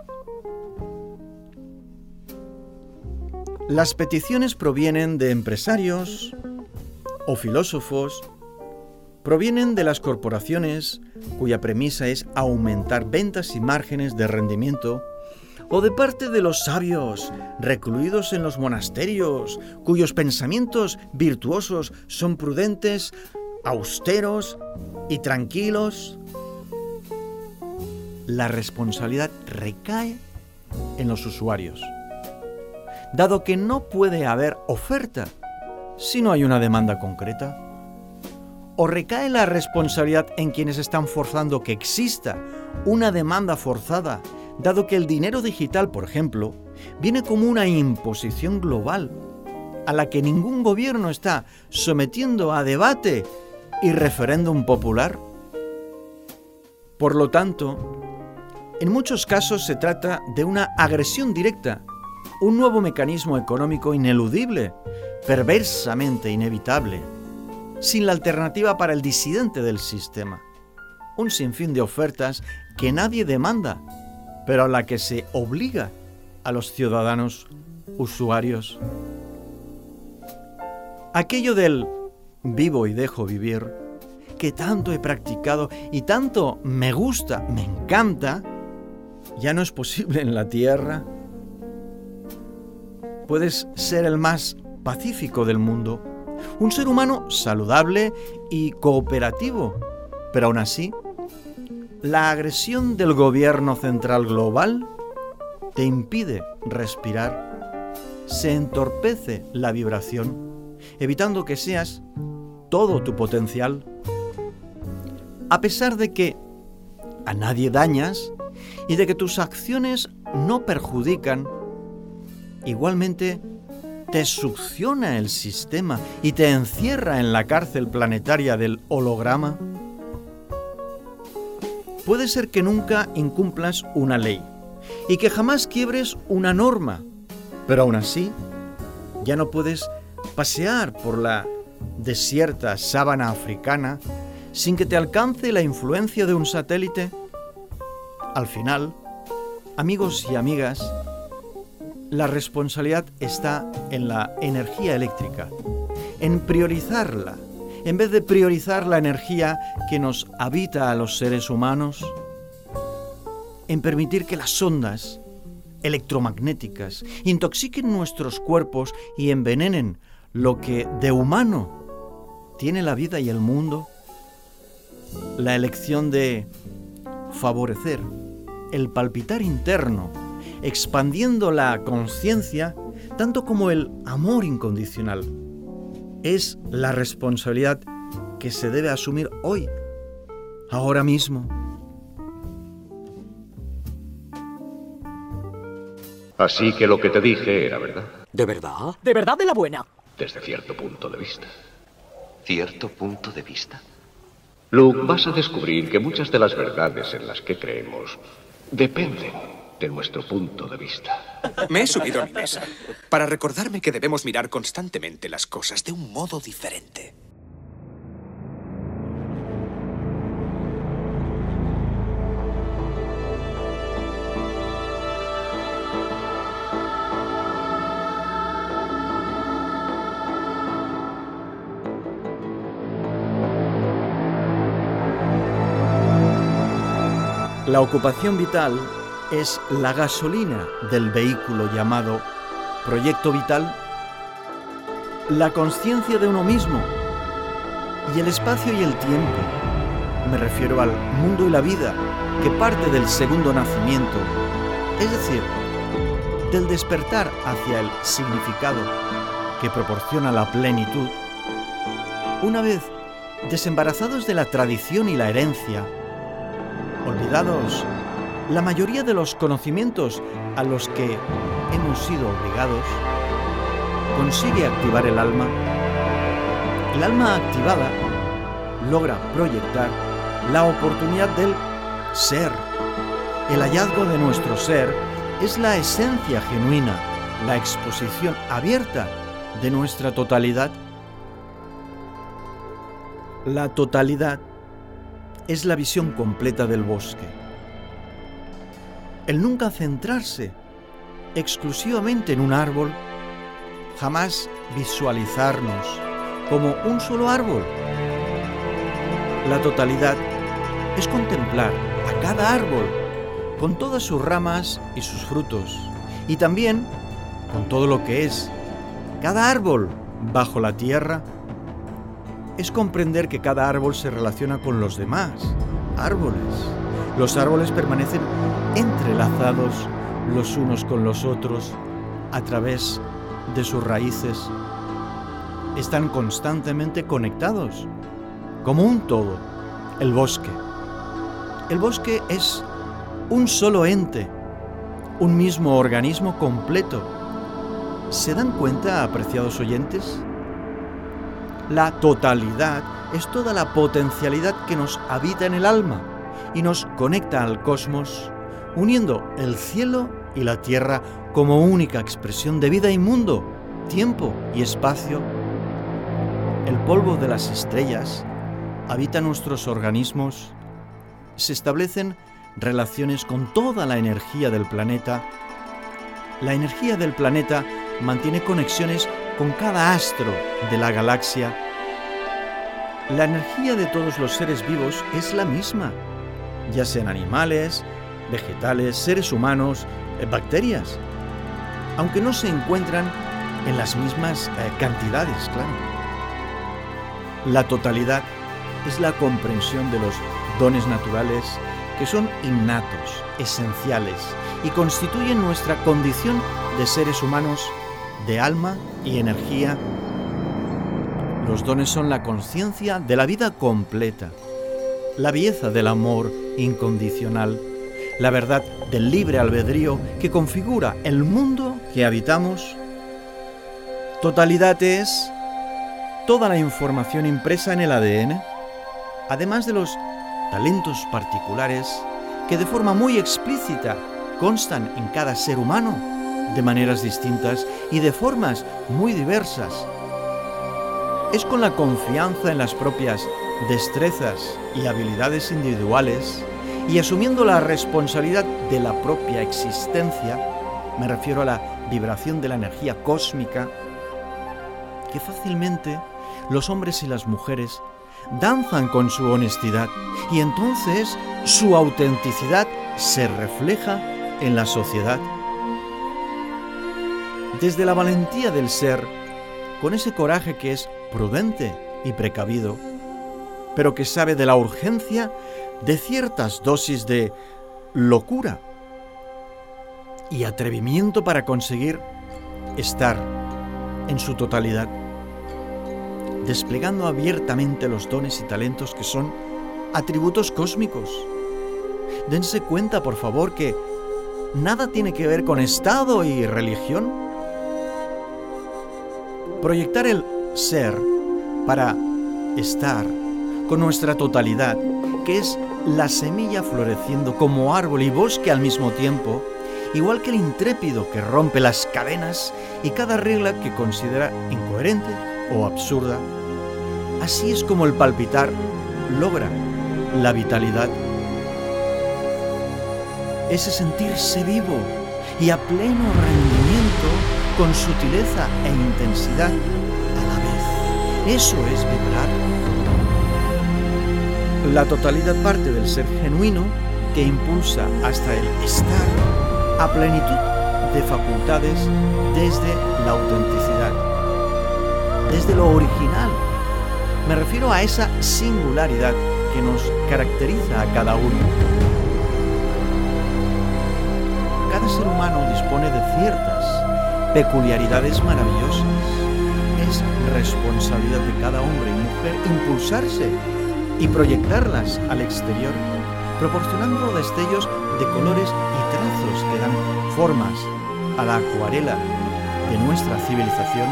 Las peticiones provienen de empresarios o filósofos, provienen de las corporaciones cuya premisa es aumentar ventas y márgenes de rendimiento, o de parte de los sabios recluidos en los monasterios, cuyos pensamientos virtuosos son prudentes, austeros y tranquilos. La responsabilidad recae en los usuarios, dado que no puede haber oferta si no hay una demanda concreta. ¿O recae la responsabilidad en quienes están forzando que exista una demanda forzada, dado que el dinero digital, por ejemplo, viene como una imposición global a la que ningún gobierno está sometiendo a debate y referéndum popular. Por lo tanto, en muchos casos se trata de una agresión directa, un nuevo mecanismo económico ineludible, perversamente inevitable, sin la alternativa para el disidente del sistema. Un sinfín de ofertas que nadie demanda, pero a la que se obliga a los ciudadanos usuarios. Aquello del vivo y dejo vivir, que tanto he practicado y tanto me gusta, me encanta, ya no es posible en la Tierra. Puedes ser el más pacífico del mundo, un ser humano saludable y cooperativo, pero aún así, la agresión del gobierno central global te impide respirar, se entorpece la vibración, evitando que seas todo tu potencial. A pesar de que a nadie dañas y de que tus acciones no perjudican, igualmente te succiona el sistema y te encierra en la cárcel planetaria del holograma. Puede ser que nunca incumplas una ley y que jamás quiebres una norma, pero aún así ya no puedes pasear por la desierta sábana africana sin que te alcance la influencia de un satélite. Al final, amigos y amigas, la responsabilidad está en la energía eléctrica, en priorizarla, en vez de priorizar la energía que nos habita a los seres humanos, en permitir que las ondas electromagnéticas intoxiquen nuestros cuerpos y envenenen lo que de humano tiene la vida y el mundo. La elección de favorecer el palpitar interno, expandiendo la conciencia, tanto como el amor incondicional, es la responsabilidad que se debe asumir hoy, ahora mismo. Así que lo que te dije era verdad. ¿De verdad? ¿De verdad de la buena? Desde cierto punto de vista. ¿Cierto punto de vista? Luke, vas a descubrir que muchas de las verdades en las que creemos dependen de nuestro punto de vista. Me he subido a mi mesa para recordarme que debemos mirar constantemente las cosas de un modo diferente. La ocupación vital es la gasolina del vehículo llamado Proyecto Vital, la conciencia de uno mismo y el espacio y el tiempo. Me refiero al mundo y la vida que parte del segundo nacimiento, es decir, del despertar hacia el significado que proporciona la plenitud. Una vez desembarazados de la tradición y la herencia, olvidados la mayoría de los conocimientos a los que hemos sido obligados, consigue activar el alma. El alma activada logra proyectar la oportunidad del ser. El hallazgo de nuestro ser es la esencia genuina, la exposición abierta de nuestra totalidad. La totalidad es la visión completa del bosque. El nunca centrarse exclusivamente en un árbol, jamás visualizarnos como un solo árbol. La totalidad es contemplar a cada árbol con todas sus ramas y sus frutos, y también con todo lo que es cada árbol bajo la tierra. Es comprender que cada árbol se relaciona con los demás árboles. Los árboles permanecen entrelazados los unos con los otros a través de sus raíces. Están constantemente conectados, como un todo. El bosque. El bosque es un solo ente, un mismo organismo completo. ¿Se dan cuenta, apreciados oyentes? La totalidad es toda la potencialidad que nos habita en el alma y nos conecta al cosmos, uniendo el cielo y la tierra como única expresión de vida y mundo, tiempo y espacio. El polvo de las estrellas habita nuestros organismos, se establecen relaciones con toda la energía del planeta. La energía del planeta mantiene conexiones con cada astro de la galaxia. La energía de todos los seres vivos es la misma, ya sean animales, vegetales, seres humanos, bacterias, aunque no se encuentran en las mismas cantidades, claro. La totalidad es la comprensión de los dones naturales que son innatos, esenciales y constituyen nuestra condición de seres humanos de alma y energía. Los dones son la conciencia de la vida completa, la belleza del amor incondicional, la verdad del libre albedrío que configura el mundo que habitamos. Totalidad es toda la información impresa en el ADN, además de los talentos particulares que de forma muy explícita constan en cada ser humano, de maneras distintas y de formas muy diversas. Es con la confianza en las propias destrezas y habilidades individuales y asumiendo la responsabilidad de la propia existencia, me refiero a la vibración de la energía cósmica, que fácilmente los hombres y las mujeres danzan con su honestidad y entonces su autenticidad se refleja en la sociedad. Desde la valentía del ser, con ese coraje que es prudente y precavido, pero que sabe de la urgencia de ciertas dosis de locura y atrevimiento para conseguir estar en su totalidad, desplegando abiertamente los dones y talentos que son atributos cósmicos. Dense cuenta, por favor, que nada tiene que ver con Estado y religión. Proyectar el ser para estar con nuestra totalidad, que es la semilla floreciendo como árbol y bosque al mismo tiempo, igual que el intrépido que rompe las cadenas y cada regla que considera incoherente o absurda. Así es como el palpitar logra la vitalidad. Ese sentirse vivo y a pleno rendimiento con sutileza e intensidad a la vez. Eso es vibrar. La totalidad parte del ser genuino que impulsa hasta el estar a plenitud de facultades desde la autenticidad, desde lo original. Me refiero a esa singularidad que nos caracteriza a cada uno. Cada ser humano dispone de ciertas peculiaridades maravillosas. Es responsabilidad de cada hombre y mujer impulsarse y proyectarlas al exterior, proporcionando destellos de colores y trazos que dan formas a la acuarela de nuestra civilización.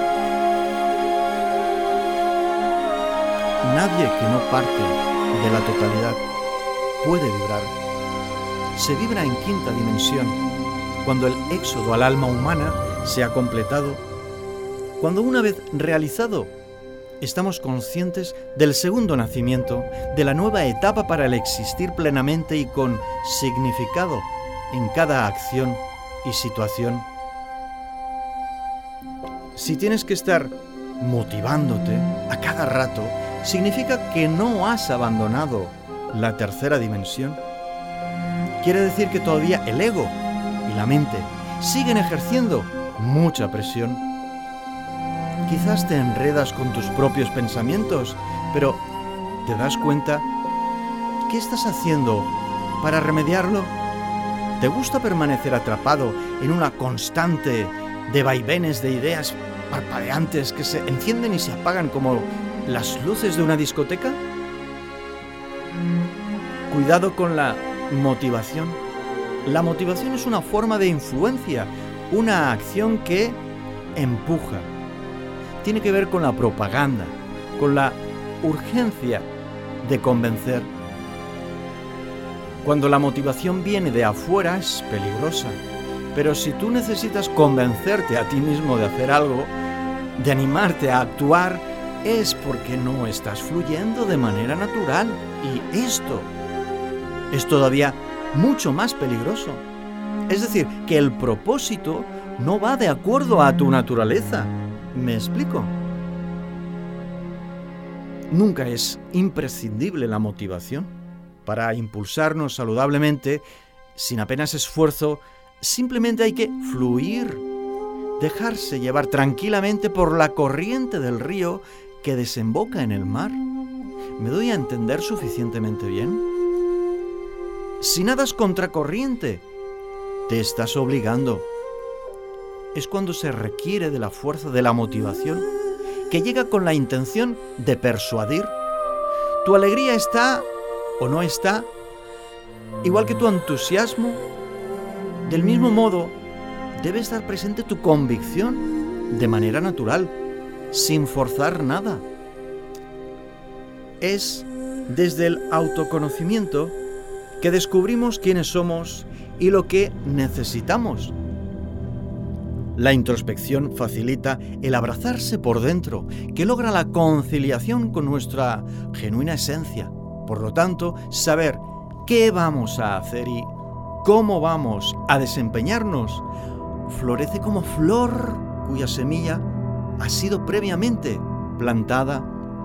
Nadie que no parte de la totalidad puede vibrar. Se vibra en quinta dimensión, cuando el éxodo al alma humana se ha completado, cuando una vez realizado, estamos conscientes del segundo nacimiento, de la nueva etapa para el existir plenamente y con significado en cada acción y situación. Si tienes que estar motivándote a cada rato, significa que no has abandonado la tercera dimensión. Quiere decir que todavía el ego y la mente siguen ejerciendo mucha presión. Quizás te enredas con tus propios pensamientos, pero ¿te das cuenta? ¿Qué estás haciendo para remediarlo? ¿Te gusta permanecer atrapado en una constante de vaivenes de ideas parpadeantes que se encienden y se apagan como las luces de una discoteca? Cuidado con la motivación. La motivación es una forma de influencia, una acción que empuja. Tiene que ver con la propaganda, con la urgencia de convencer. Cuando la motivación viene de afuera es peligrosa, pero si tú necesitas convencerte a ti mismo de hacer algo, de animarte a actuar, es porque no estás fluyendo de manera natural. Y esto es todavía mucho más peligroso. Es decir, que el propósito no va de acuerdo a tu naturaleza. ¿Me explico? Nunca es imprescindible la motivación. Para impulsarnos saludablemente, sin apenas esfuerzo, simplemente hay que fluir, dejarse llevar tranquilamente por la corriente del río que desemboca en el mar. ¿Me doy a entender suficientemente bien? Si nadas contracorriente, te estás obligando. Es cuando se requiere de la fuerza de la motivación, que llega con la intención de persuadir. Tu alegría está o no está, igual que tu entusiasmo. Del mismo modo, debe estar presente tu convicción de manera natural, sin forzar nada. Es desde el autoconocimiento que descubrimos quiénes somos y lo que necesitamos. La introspección facilita el abrazarse por dentro, que logra la conciliación con nuestra genuina esencia. Por lo tanto, saber qué vamos a hacer y cómo vamos a desempeñarnos florece como flor cuya semilla ha sido previamente plantada.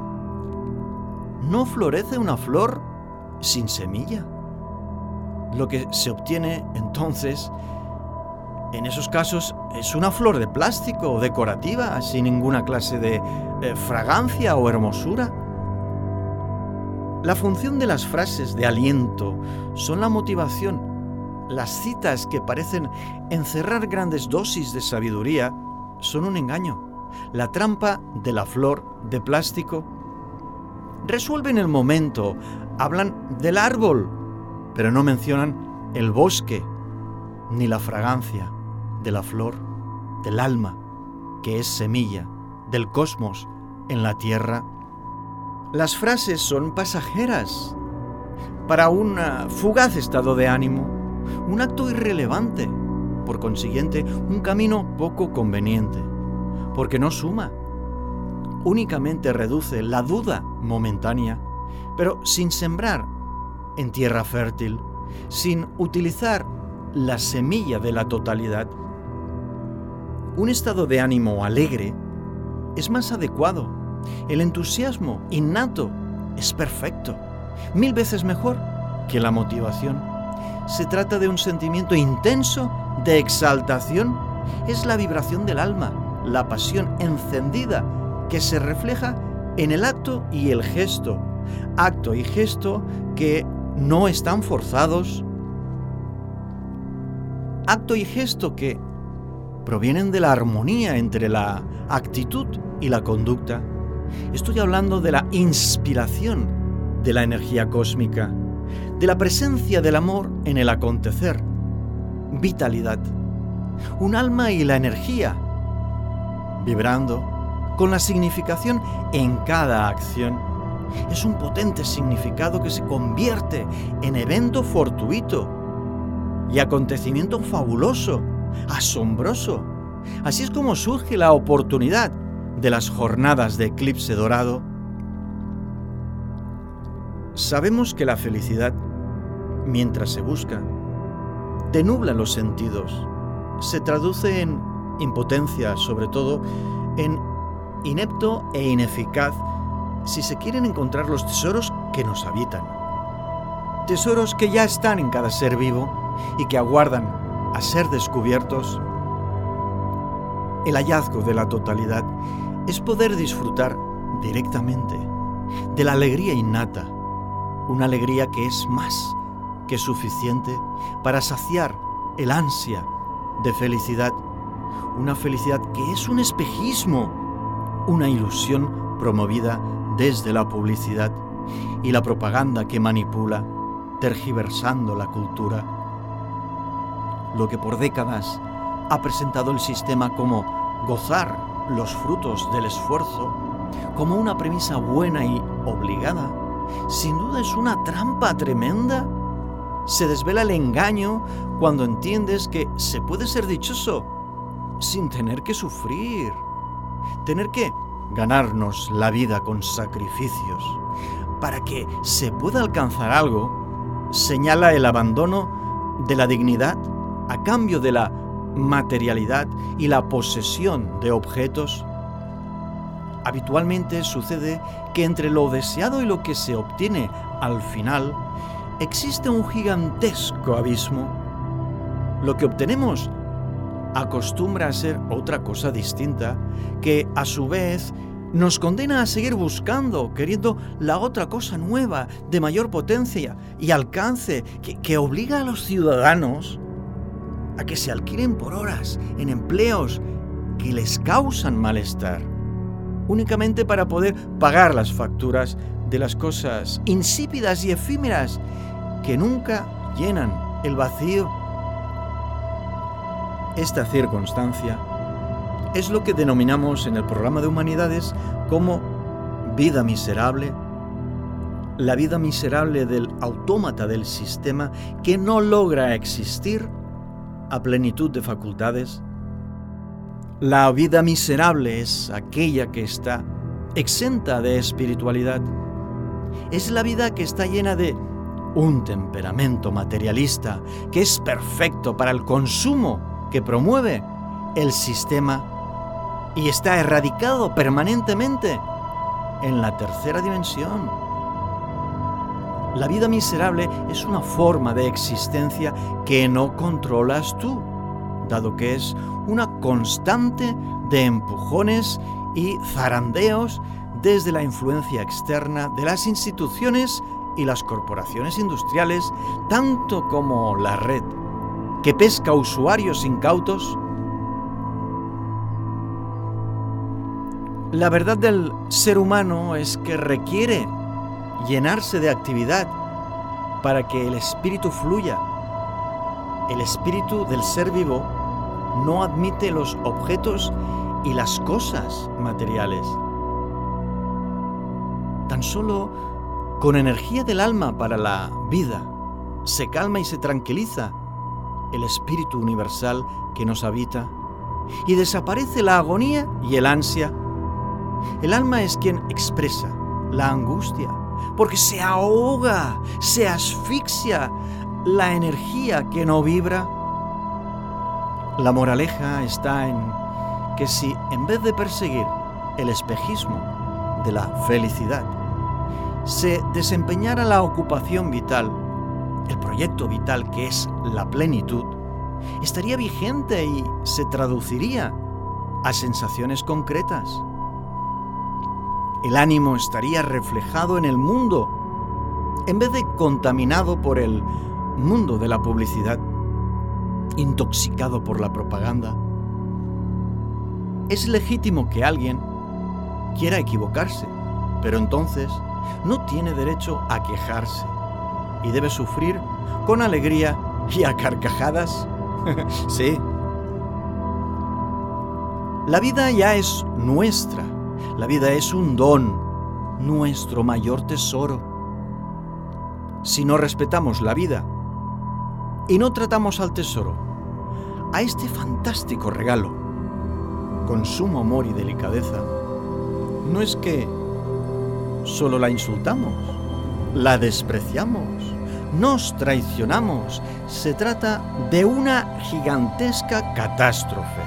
No florece una flor sin semilla. Lo que se obtiene entonces, en esos casos, es una flor de plástico decorativa, sin ninguna clase de fragancia o hermosura. La función de las frases de aliento son la motivación. Las citas que parecen encerrar grandes dosis de sabiduría son un engaño. La trampa de la flor de plástico. Resuelven el momento, hablan del árbol, pero no mencionan el bosque, ni la fragancia de la flor, del alma, que es semilla, del cosmos en la tierra. Las frases son pasajeras, para un fugaz estado de ánimo, un acto irrelevante, por consiguiente, un camino poco conveniente, porque no suma, únicamente reduce la duda momentánea, pero sin sembrar en tierra fértil, sin utilizar la semilla de la totalidad. Un estado de ánimo alegre es más adecuado. El entusiasmo innato es perfecto, 1000 veces mejor que la motivación. Se trata de un sentimiento intenso de exaltación. Es la vibración del alma, la pasión encendida que se refleja en el acto y el gesto. Acto y gesto que no están forzados. Acto y gesto que provienen de la armonía entre la actitud y la conducta. Estoy hablando de la inspiración de la energía cósmica, de la presencia del amor en el acontecer, vitalidad, un alma y la energía, vibrando con la significación en cada acción. Es un potente significado que se convierte en evento fortuito y acontecimiento fabuloso, asombroso. Así es como surge la oportunidad de las jornadas de eclipse dorado. Sabemos que la felicidad, mientras se busca, te nubla los sentidos, se traduce en impotencia, sobre todo en inepto e ineficaz si se quieren encontrar los tesoros que nos habitan. Tesoros que ya están en cada ser vivo y que aguardan a ser descubiertos. El hallazgo de la totalidad es poder disfrutar directamente de la alegría innata, una alegría que es más que suficiente para saciar el ansia de felicidad, una felicidad que es un espejismo, una ilusión promovida desde la publicidad y la propaganda que manipula, tergiversando la cultura. lo que por décadas ha presentado el sistema como gozar los frutos del esfuerzo, como una premisa buena y obligada, sin duda es una trampa tremenda. Se desvela el engaño cuando entiendes que se puede ser dichoso sin tener que sufrir, tener que ganarnos la vida con sacrificios. Para que se pueda alcanzar algo, señala el abandono de la dignidad a cambio de la materialidad y la posesión de objetos. Habitualmente sucede que entre lo deseado y lo que se obtiene al final existe un gigantesco abismo. Lo que obtenemos acostumbra a ser otra cosa distinta que, a su vez, nos condena a seguir buscando, queriendo la otra cosa nueva, de mayor potencia y alcance, que obliga a los ciudadanos a que se alquilen por horas en empleos que les causan malestar, únicamente para poder pagar las facturas de las cosas insípidas y efímeras que nunca llenan el vacío. Esta circunstancia es lo que denominamos en el programa de Humanidades como vida miserable, la vida miserable del autómata del sistema que no logra existir a plenitud de facultades. La vida miserable es aquella que está exenta de espiritualidad. Es la vida que está llena de un temperamento materialista que es perfecto para el consumo que promueve el sistema y está erradicado permanentemente en la tercera dimensión. La vida miserable es una forma de existencia que no controlas tú, dado que es una constante de empujones y zarandeos desde la influencia externa de las instituciones y las corporaciones industriales, tanto como la red, que pesca usuarios incautos. La verdad del ser humano es que requiere llenarse de actividad para que el espíritu fluya. El espíritu del ser vivo no admite los objetos y las cosas materiales. Tan solo con energía del alma para la vida se calma y se tranquiliza el espíritu universal que nos habita y desaparece la agonía y el ansia. El alma es quien expresa la angustia, porque se ahoga, se asfixia la energía que no vibra. La moraleja está en que si en vez de perseguir el espejismo de la felicidad, se desempeñara la ocupación vital, el proyecto vital que es la plenitud, estaría vigente y se traduciría a sensaciones concretas. El ánimo estaría reflejado en el mundo, en vez de contaminado por el mundo de la publicidad, intoxicado por la propaganda. Es legítimo que alguien quiera equivocarse, pero entonces no tiene derecho a quejarse y debe sufrir con alegría y a carcajadas. Sí. La vida ya es nuestra. La vida es un don, nuestro mayor tesoro. Si no respetamos la vida y no tratamos al tesoro, a este fantástico regalo, con sumo amor y delicadeza, no es que solo la insultamos, la despreciamos, nos traicionamos. Se trata de una gigantesca catástrofe.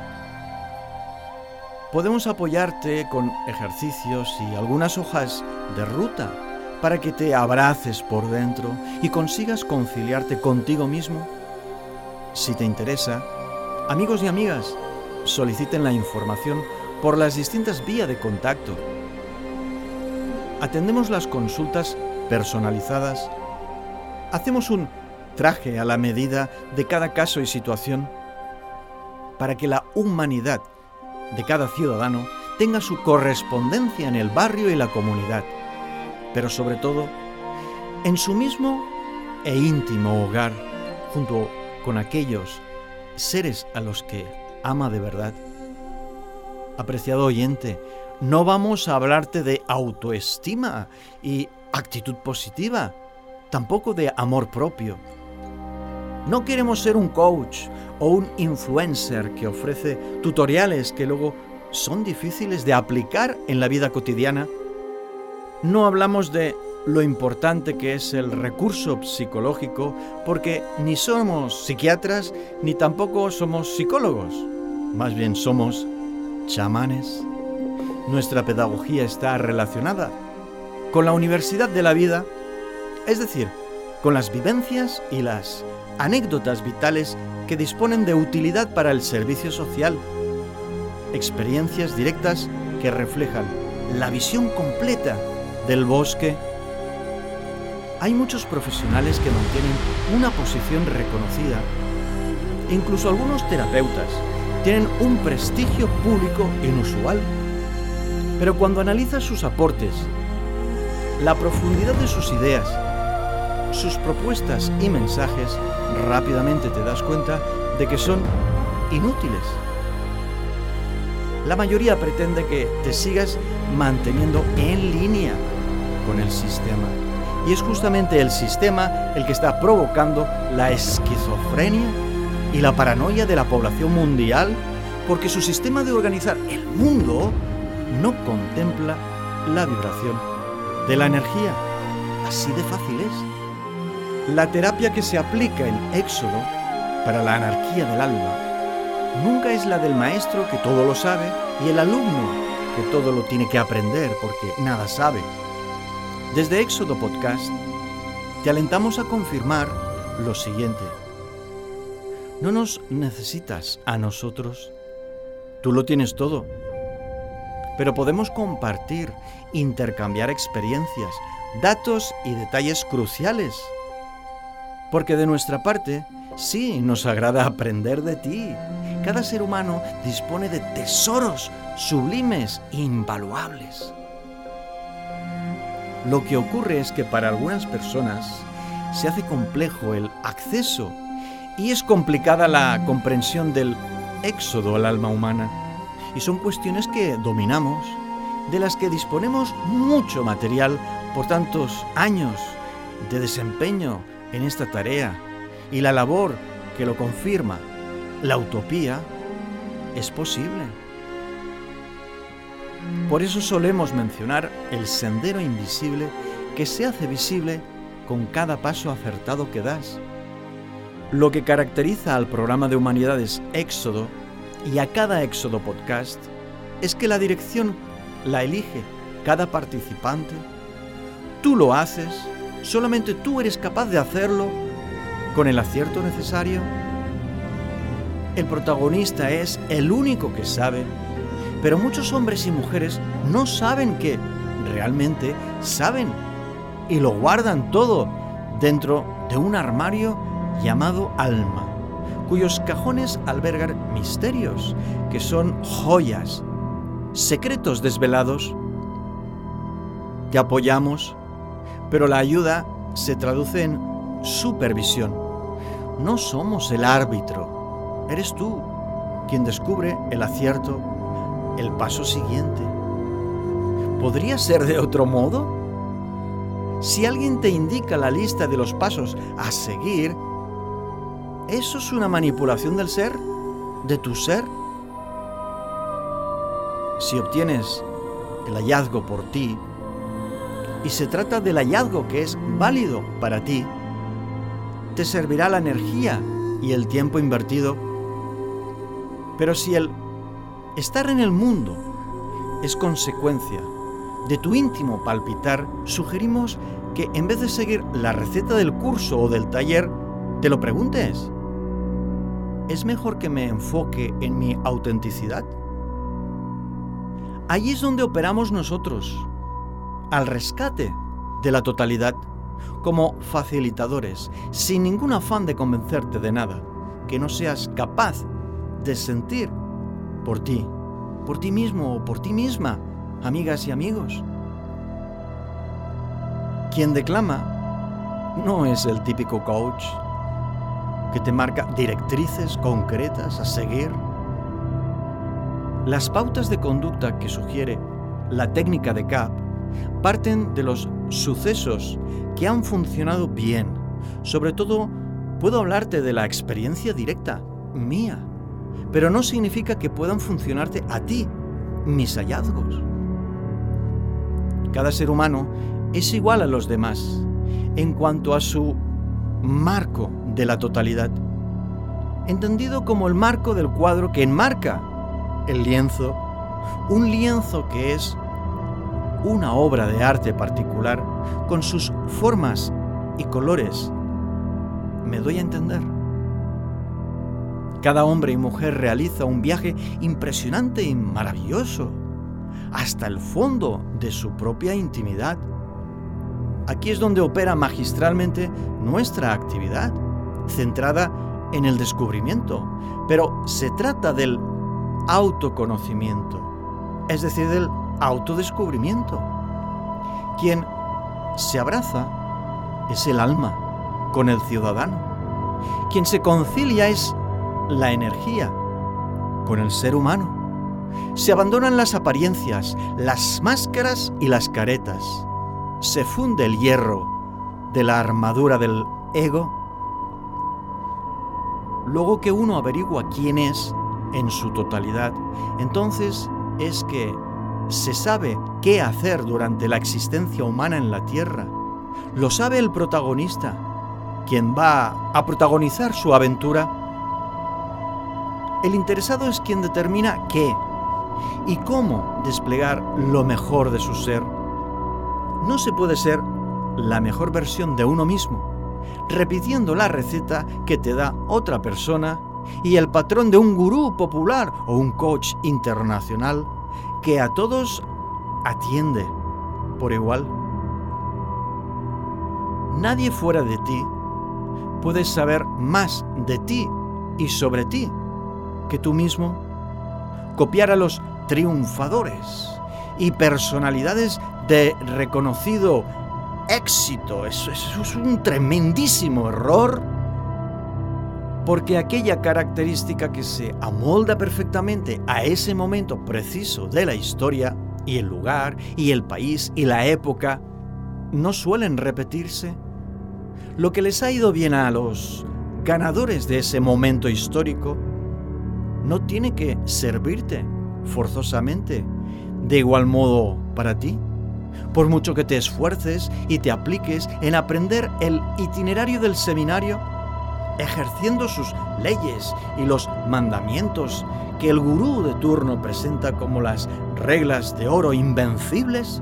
Podemos apoyarte con ejercicios y algunas hojas de ruta para que te abraces por dentro y consigas conciliarte contigo mismo. Si te interesa, amigos y amigas, soliciten la información por las distintas vías de contacto. Atendemos las consultas personalizadas. Hacemos un traje a la medida de cada caso y situación para que la humanidad de cada ciudadano tenga su correspondencia en el barrio y la comunidad, pero sobre todo en su mismo e íntimo hogar, junto con aquellos seres a los que ama de verdad. Apreciado oyente, no vamos a hablarte de autoestima y actitud positiva, tampoco de amor propio. No queremos ser un coach o un influencer que ofrece tutoriales que luego son difíciles de aplicar en la vida cotidiana. No hablamos de lo importante que es el recurso psicológico, porque ni somos psiquiatras ni tampoco somos psicólogos. Más bien somos chamanes. Nuestra pedagogía está relacionada con la universidad de la vida, es decir, con las vivencias y las anécdotas vitales que disponen de utilidad para el servicio social. Experiencias directas que reflejan la visión completa del bosque. Hay muchos profesionales que mantienen una posición reconocida. Incluso algunos terapeutas tienen un prestigio público inusual. Pero cuando analizas sus aportes, la profundidad de sus ideas, sus propuestas y mensajes, rápidamente te das cuenta de que son inútiles. La mayoría pretende que te sigas manteniendo en línea con el sistema. Y es justamente el sistema el que está provocando la esquizofrenia y la paranoia de la población mundial, porque su sistema de organizar el mundo no contempla la vibración de la energía. Así de fácil es. La terapia que se aplica en Éxodo para la anarquía del alma nunca es la del maestro que todo lo sabe y el alumno que todo lo tiene que aprender porque nada sabe. Desde Éxodo Podcast te alentamos a confirmar lo siguiente. No nos necesitas a nosotros. Tú lo tienes todo. Pero podemos compartir, intercambiar experiencias, datos y detalles cruciales. Porque de nuestra parte, sí, nos agrada aprender de ti. Cada ser humano dispone de tesoros sublimes e invaluables. Lo que ocurre es que para algunas personas se hace complejo el acceso y es complicada la comprensión del éxodo al alma humana. Y son cuestiones que dominamos, de las que disponemos mucho material por tantos años de desempeño en esta tarea. Y la labor que lo confirma, la utopía, es posible. Por eso solemos mencionar el sendero invisible que se hace visible con cada paso acertado que das. Lo que caracteriza al programa de Humanidades Éxodo y a cada Éxodo Podcast es que la dirección la elige cada participante. Tú lo haces, solamente tú eres capaz de hacerlo con el acierto necesario. El protagonista es el único que sabe, pero muchos hombres y mujeres no saben que realmente saben y lo guardan todo dentro de un armario llamado alma, cuyos cajones albergan misterios que son joyas, secretos desvelados. Te apoyamos, pero la ayuda se traduce en supervisión. No somos el árbitro, eres tú quien descubre el acierto, el paso siguiente. ¿Podría ser de otro modo? Si alguien te indica la lista de los pasos a seguir, ¿eso es una manipulación del ser? ¿De tu ser? Si obtienes el hallazgo por ti, y se trata del hallazgo que es válido para ti, te servirá la energía y el tiempo invertido. Pero si el estar en el mundo es consecuencia de tu íntimo palpitar, sugerimos que en vez de seguir la receta del curso o del taller, te lo preguntes. ¿Es mejor que me enfoque en mi autenticidad? Allí es donde operamos nosotros, al rescate de la totalidad, como facilitadores, sin ningún afán de convencerte de nada, que no seas capaz de sentir por ti mismo o por ti misma, amigas y amigos. Quien declama no es el típico coach, que te marca directrices concretas a seguir. Las pautas de conducta que sugiere la técnica de CAP parten de los sucesos que han funcionado bien. Sobre todo, puedo hablarte de la experiencia directa, mía, pero no significa que puedan funcionarte a ti, mis hallazgos. Cada ser humano es igual a los demás en cuanto a su marco de la totalidad, entendido como el marco del cuadro que enmarca el lienzo, un lienzo que es una obra de arte particular con sus formas y colores. ¿Me doy a entender? Cada hombre y mujer realiza un viaje impresionante y maravilloso hasta el fondo de su propia intimidad. Aquí es donde opera magistralmente nuestra actividad, centrada en el descubrimiento, pero se trata del autoconocimiento, es decir, del autodescubrimiento. Quien se abraza es el alma con el ciudadano. Quien se concilia es la energía con el ser humano. Se abandonan las apariencias, las máscaras y las caretas. Se funde el hierro de la armadura del ego. Luego que uno averigua quién es en su totalidad, entonces es que se sabe qué hacer durante la existencia humana en la Tierra. Lo sabe el protagonista, quien va a protagonizar su aventura. El interesado es quien determina qué y cómo desplegar lo mejor de su ser. No se puede ser la mejor versión de uno mismo, repitiendo la receta que te da otra persona y el patrón de un gurú popular o un coach internacional que a todos atiende por igual. Nadie fuera de ti puede saber más de ti y sobre ti que tú mismo. Copiar a los triunfadores y personalidades de reconocido éxito es un tremendísimo error, porque aquella característica que se amolda perfectamente a ese momento preciso de la historia y el lugar y el país y la época no suelen repetirse. Lo que les ha ido bien a los ganadores de ese momento histórico no tiene que servirte forzosamente de igual modo para ti, por mucho que te esfuerces y te apliques en aprender el itinerario del seminario, ejerciendo sus leyes y los mandamientos que el gurú de turno presenta como las reglas de oro invencibles.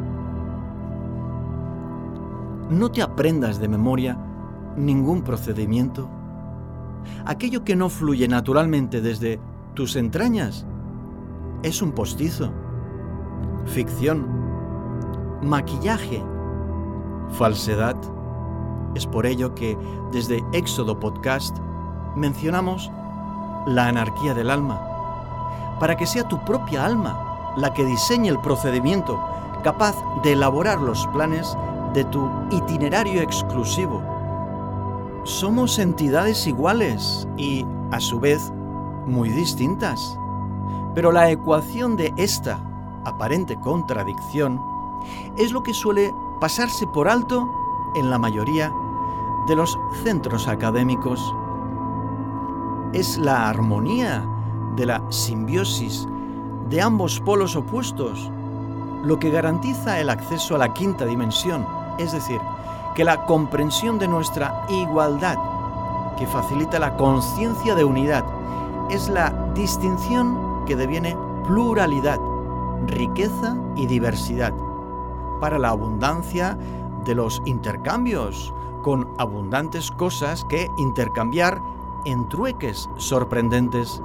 No te aprendas de memoria ningún procedimiento. Aquello que no fluye naturalmente desde tus entrañas es un postizo, ficción, maquillaje, falsedad. Es por ello que desde Éxodo Podcast mencionamos la anarquía del alma, para que sea tu propia alma la que diseñe el procedimiento capaz de elaborar los planes de tu itinerario exclusivo. Somos entidades iguales y, a su vez, muy distintas, pero la ecuación de esta aparente contradicción es lo que suele pasarse por alto en la mayoría de los centros académicos. Es la armonía de la simbiosis de ambos polos opuestos lo que garantiza el acceso a la quinta dimensión, es decir, que la comprensión de nuestra igualdad, que facilita la conciencia de unidad, es la distinción que deviene pluralidad, riqueza y diversidad, para la abundancia de los intercambios, con abundantes cosas que intercambiar en trueques sorprendentes.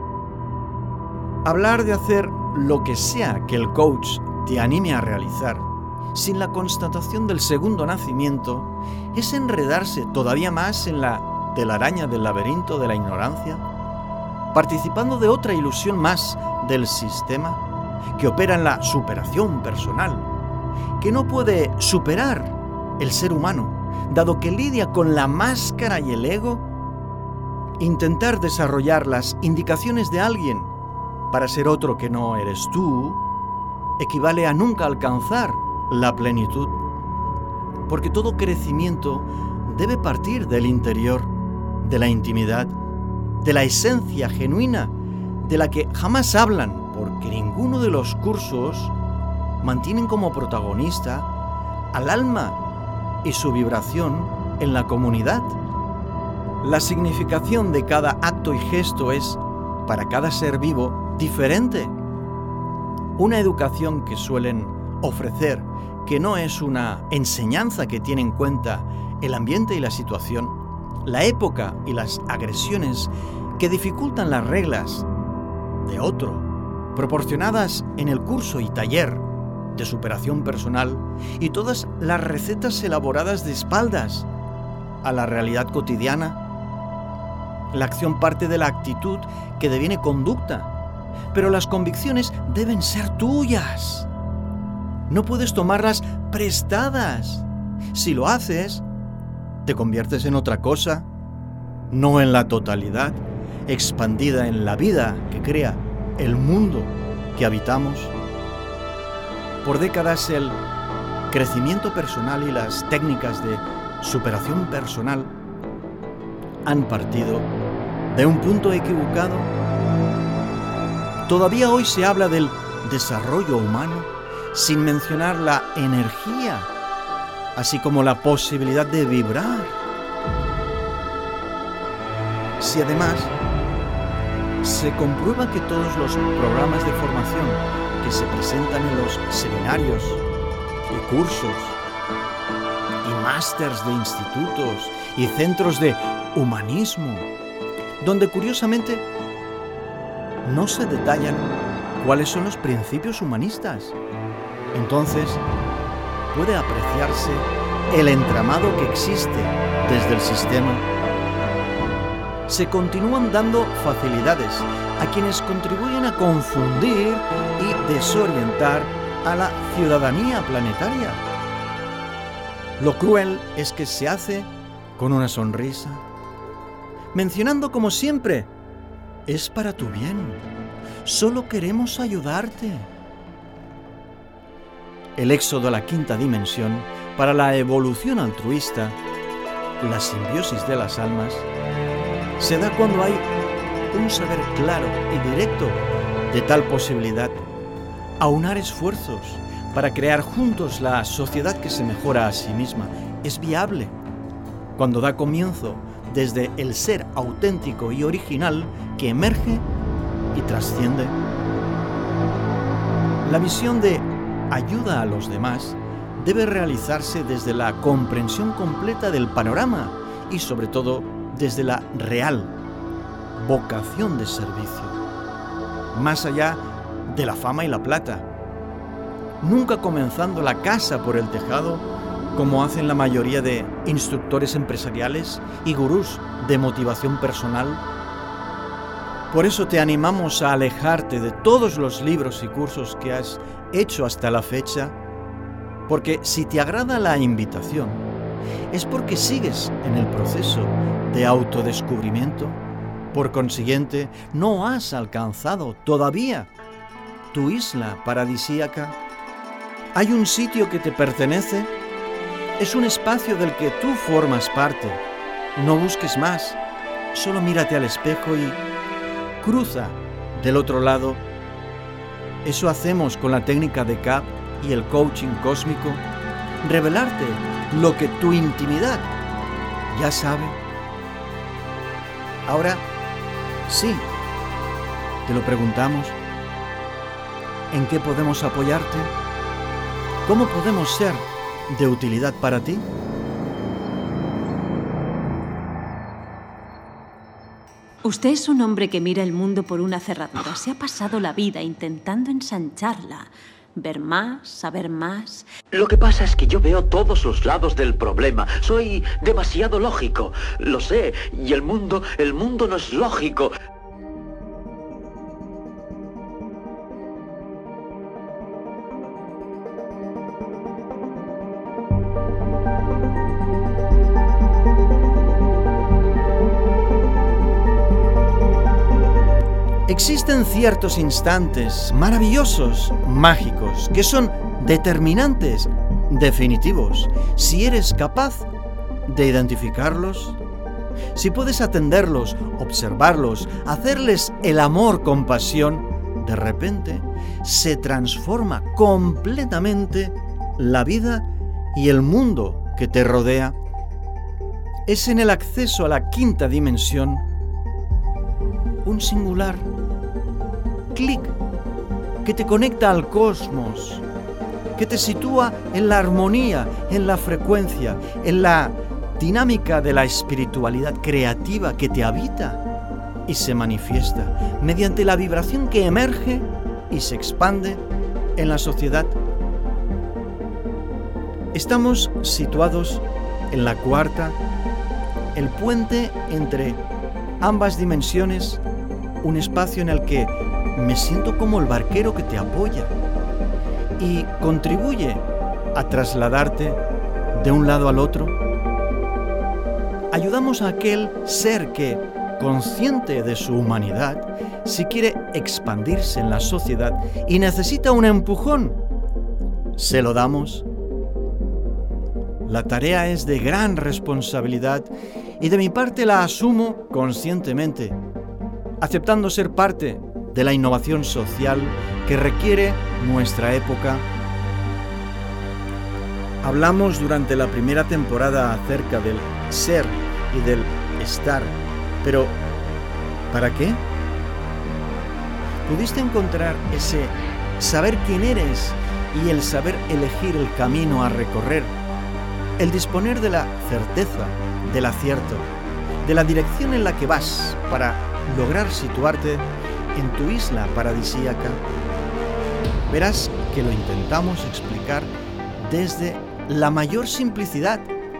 Hablar de hacer lo que sea que el coach te anime a realizar, sin la constatación del segundo nacimiento, es enredarse todavía más en la telaraña del laberinto de la ignorancia, participando de otra ilusión más del sistema que opera en la superación personal, que no puede superar el ser humano, dado que lidia con la máscara y el ego, Intentar desarrollar las indicaciones de alguien para ser otro que no eres tú equivale a nunca alcanzar la plenitud, porque todo crecimiento debe partir del interior, de la intimidad, de la esencia genuina, de la que jamás hablan, porque ninguno de los cursos mantienen como protagonista al alma y su vibración en la comunidad. La significación de cada acto y gesto es, para cada ser vivo, diferente. Una educación que suelen ofrecer, que no es una enseñanza que tiene en cuenta el ambiente y la situación, la época y las agresiones que dificultan las reglas de otro, proporcionadas en el curso y taller de superación personal, y todas las recetas elaboradas de espaldas a la realidad cotidiana. La acción parte de la actitud que deviene conducta, pero las convicciones deben ser tuyas. No puedes tomarlas prestadas. Si lo haces, te conviertes en otra cosa, no en la totalidad expandida en la vida que crea el mundo que habitamos. Por décadas el crecimiento personal y las técnicas de superación personal han partido de un punto equivocado. Todavía hoy se habla del desarrollo humano sin mencionar la energía, así como la posibilidad de vibrar. Si además se comprueba que todos los programas de formación que se presentan en los seminarios y cursos y másters de institutos y centros de humanismo, donde curiosamente no se detallan cuáles son los principios humanistas, entonces puede apreciarse el entramado que existe desde el sistema. Se continúan dando facilidades a quienes contribuyen a confundir y desorientar a la ciudadanía planetaria. Lo cruel es que se hace con una sonrisa, mencionando como siempre, es para tu bien, solo queremos ayudarte. El éxodo a la quinta dimensión para la evolución altruista, la simbiosis de las almas, se da cuando hay un saber claro y directo de tal posibilidad, aunar esfuerzos para crear juntos la sociedad que se mejora a sí misma. Es viable cuando da comienzo desde el ser auténtico y original que emerge y trasciende. La visión de ayuda a los demás debe realizarse desde la comprensión completa del panorama y sobre todo desde la real vocación de servicio, más allá de la fama y la plata, nunca comenzando la casa por el tejado como hacen la mayoría de instructores empresariales y gurús de motivación personal. Por eso te animamos a alejarte de todos los libros y cursos que has hecho hasta la fecha, porque si te agrada la invitación, es porque sigues en el proceso de autodescubrimiento. Por consiguiente, no has alcanzado todavía tu isla paradisíaca. Hay un sitio que te pertenece, es un espacio del que tú formas parte. No busques más, solo mírate al espejo y cruza del otro lado. Eso hacemos con la técnica de CAP y el coaching cósmico, revelarte lo que tu intimidad ya sabe. Ahora, sí, te lo preguntamos, ¿en qué podemos apoyarte? ¿Cómo podemos ser de utilidad para ti? Usted es un hombre que mira el mundo por una cerradura. Se ha pasado la vida intentando ensancharla. Ver más, saber más. Lo que pasa es que yo veo todos los lados del problema. Soy demasiado lógico. Lo sé. Y el mundo no es lógico. Existen ciertos instantes maravillosos, mágicos, que son determinantes, definitivos. Si eres capaz de identificarlos, si puedes atenderlos, observarlos, hacerles el amor con pasión, de repente se transforma completamente la vida y el mundo que te rodea. Es en el acceso a la quinta dimensión un singular clic que te conecta al cosmos, que te sitúa en la armonía, en la frecuencia, en la dinámica de la espiritualidad creativa que te habita y se manifiesta mediante la vibración que emerge y se expande en la sociedad. Estamos situados en la cuarta, el puente entre ambas dimensiones, un espacio en el que me siento como el barquero que te apoya y contribuye a trasladarte de un lado al otro. Ayudamos a aquel ser que, consciente de su humanidad, si quiere expandirse en la sociedad y necesita un empujón, se lo damos. La tarea es de gran responsabilidad y de mi parte la asumo conscientemente, aceptando ser parte de la innovación social que requiere nuestra época. Hablamos durante la primera temporada acerca del ser y del estar, pero ¿para qué? ¿Pudiste encontrar ese saber quién eres y el saber elegir el camino a recorrer? El disponer de la certeza, del acierto, de la dirección en la que vas para lograr situarte en tu isla paradisíaca. Verás que lo intentamos explicar desde la mayor simplicidad.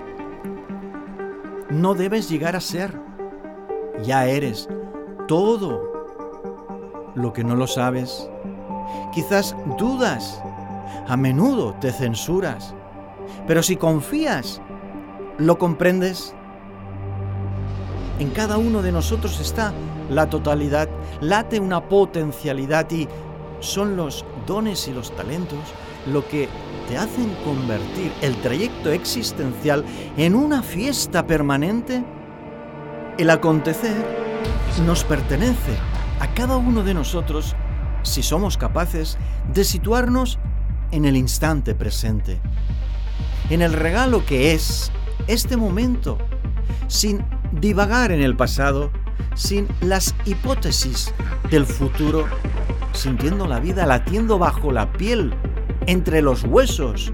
No debes llegar a ser, ya eres todo lo que no lo sabes. Quizás dudas, a menudo te censuras, pero si confías, lo comprendes. En cada uno de nosotros está la totalidad, late una potencialidad y son los dones y los talentos lo que te hacen convertir el trayecto existencial en una fiesta permanente. El acontecer nos pertenece a cada uno de nosotros si somos capaces de situarnos en el instante presente, en el regalo que es este momento, sin divagar en el pasado, sin las hipótesis del futuro, sintiendo la vida latiendo bajo la piel, entre los huesos.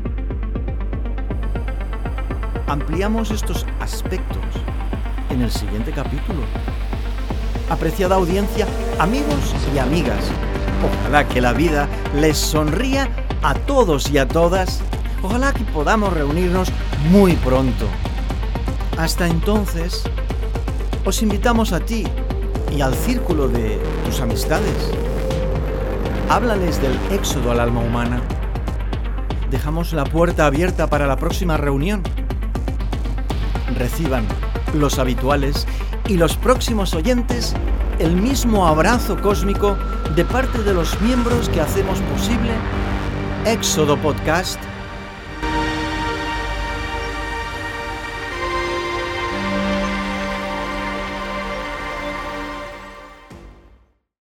Ampliamos estos aspectos en el siguiente capítulo. Apreciada audiencia, amigos y amigas, ojalá que la vida les sonría a todos y a todas. Ojalá que podamos reunirnos muy pronto. Hasta entonces, os invitamos a ti y al círculo de tus amistades. Háblales del éxodo al alma humana. Dejamos la puerta abierta para la próxima reunión. Reciban los habituales y los próximos oyentes el mismo abrazo cósmico de parte de los miembros que hacemos posible Éxodo Podcast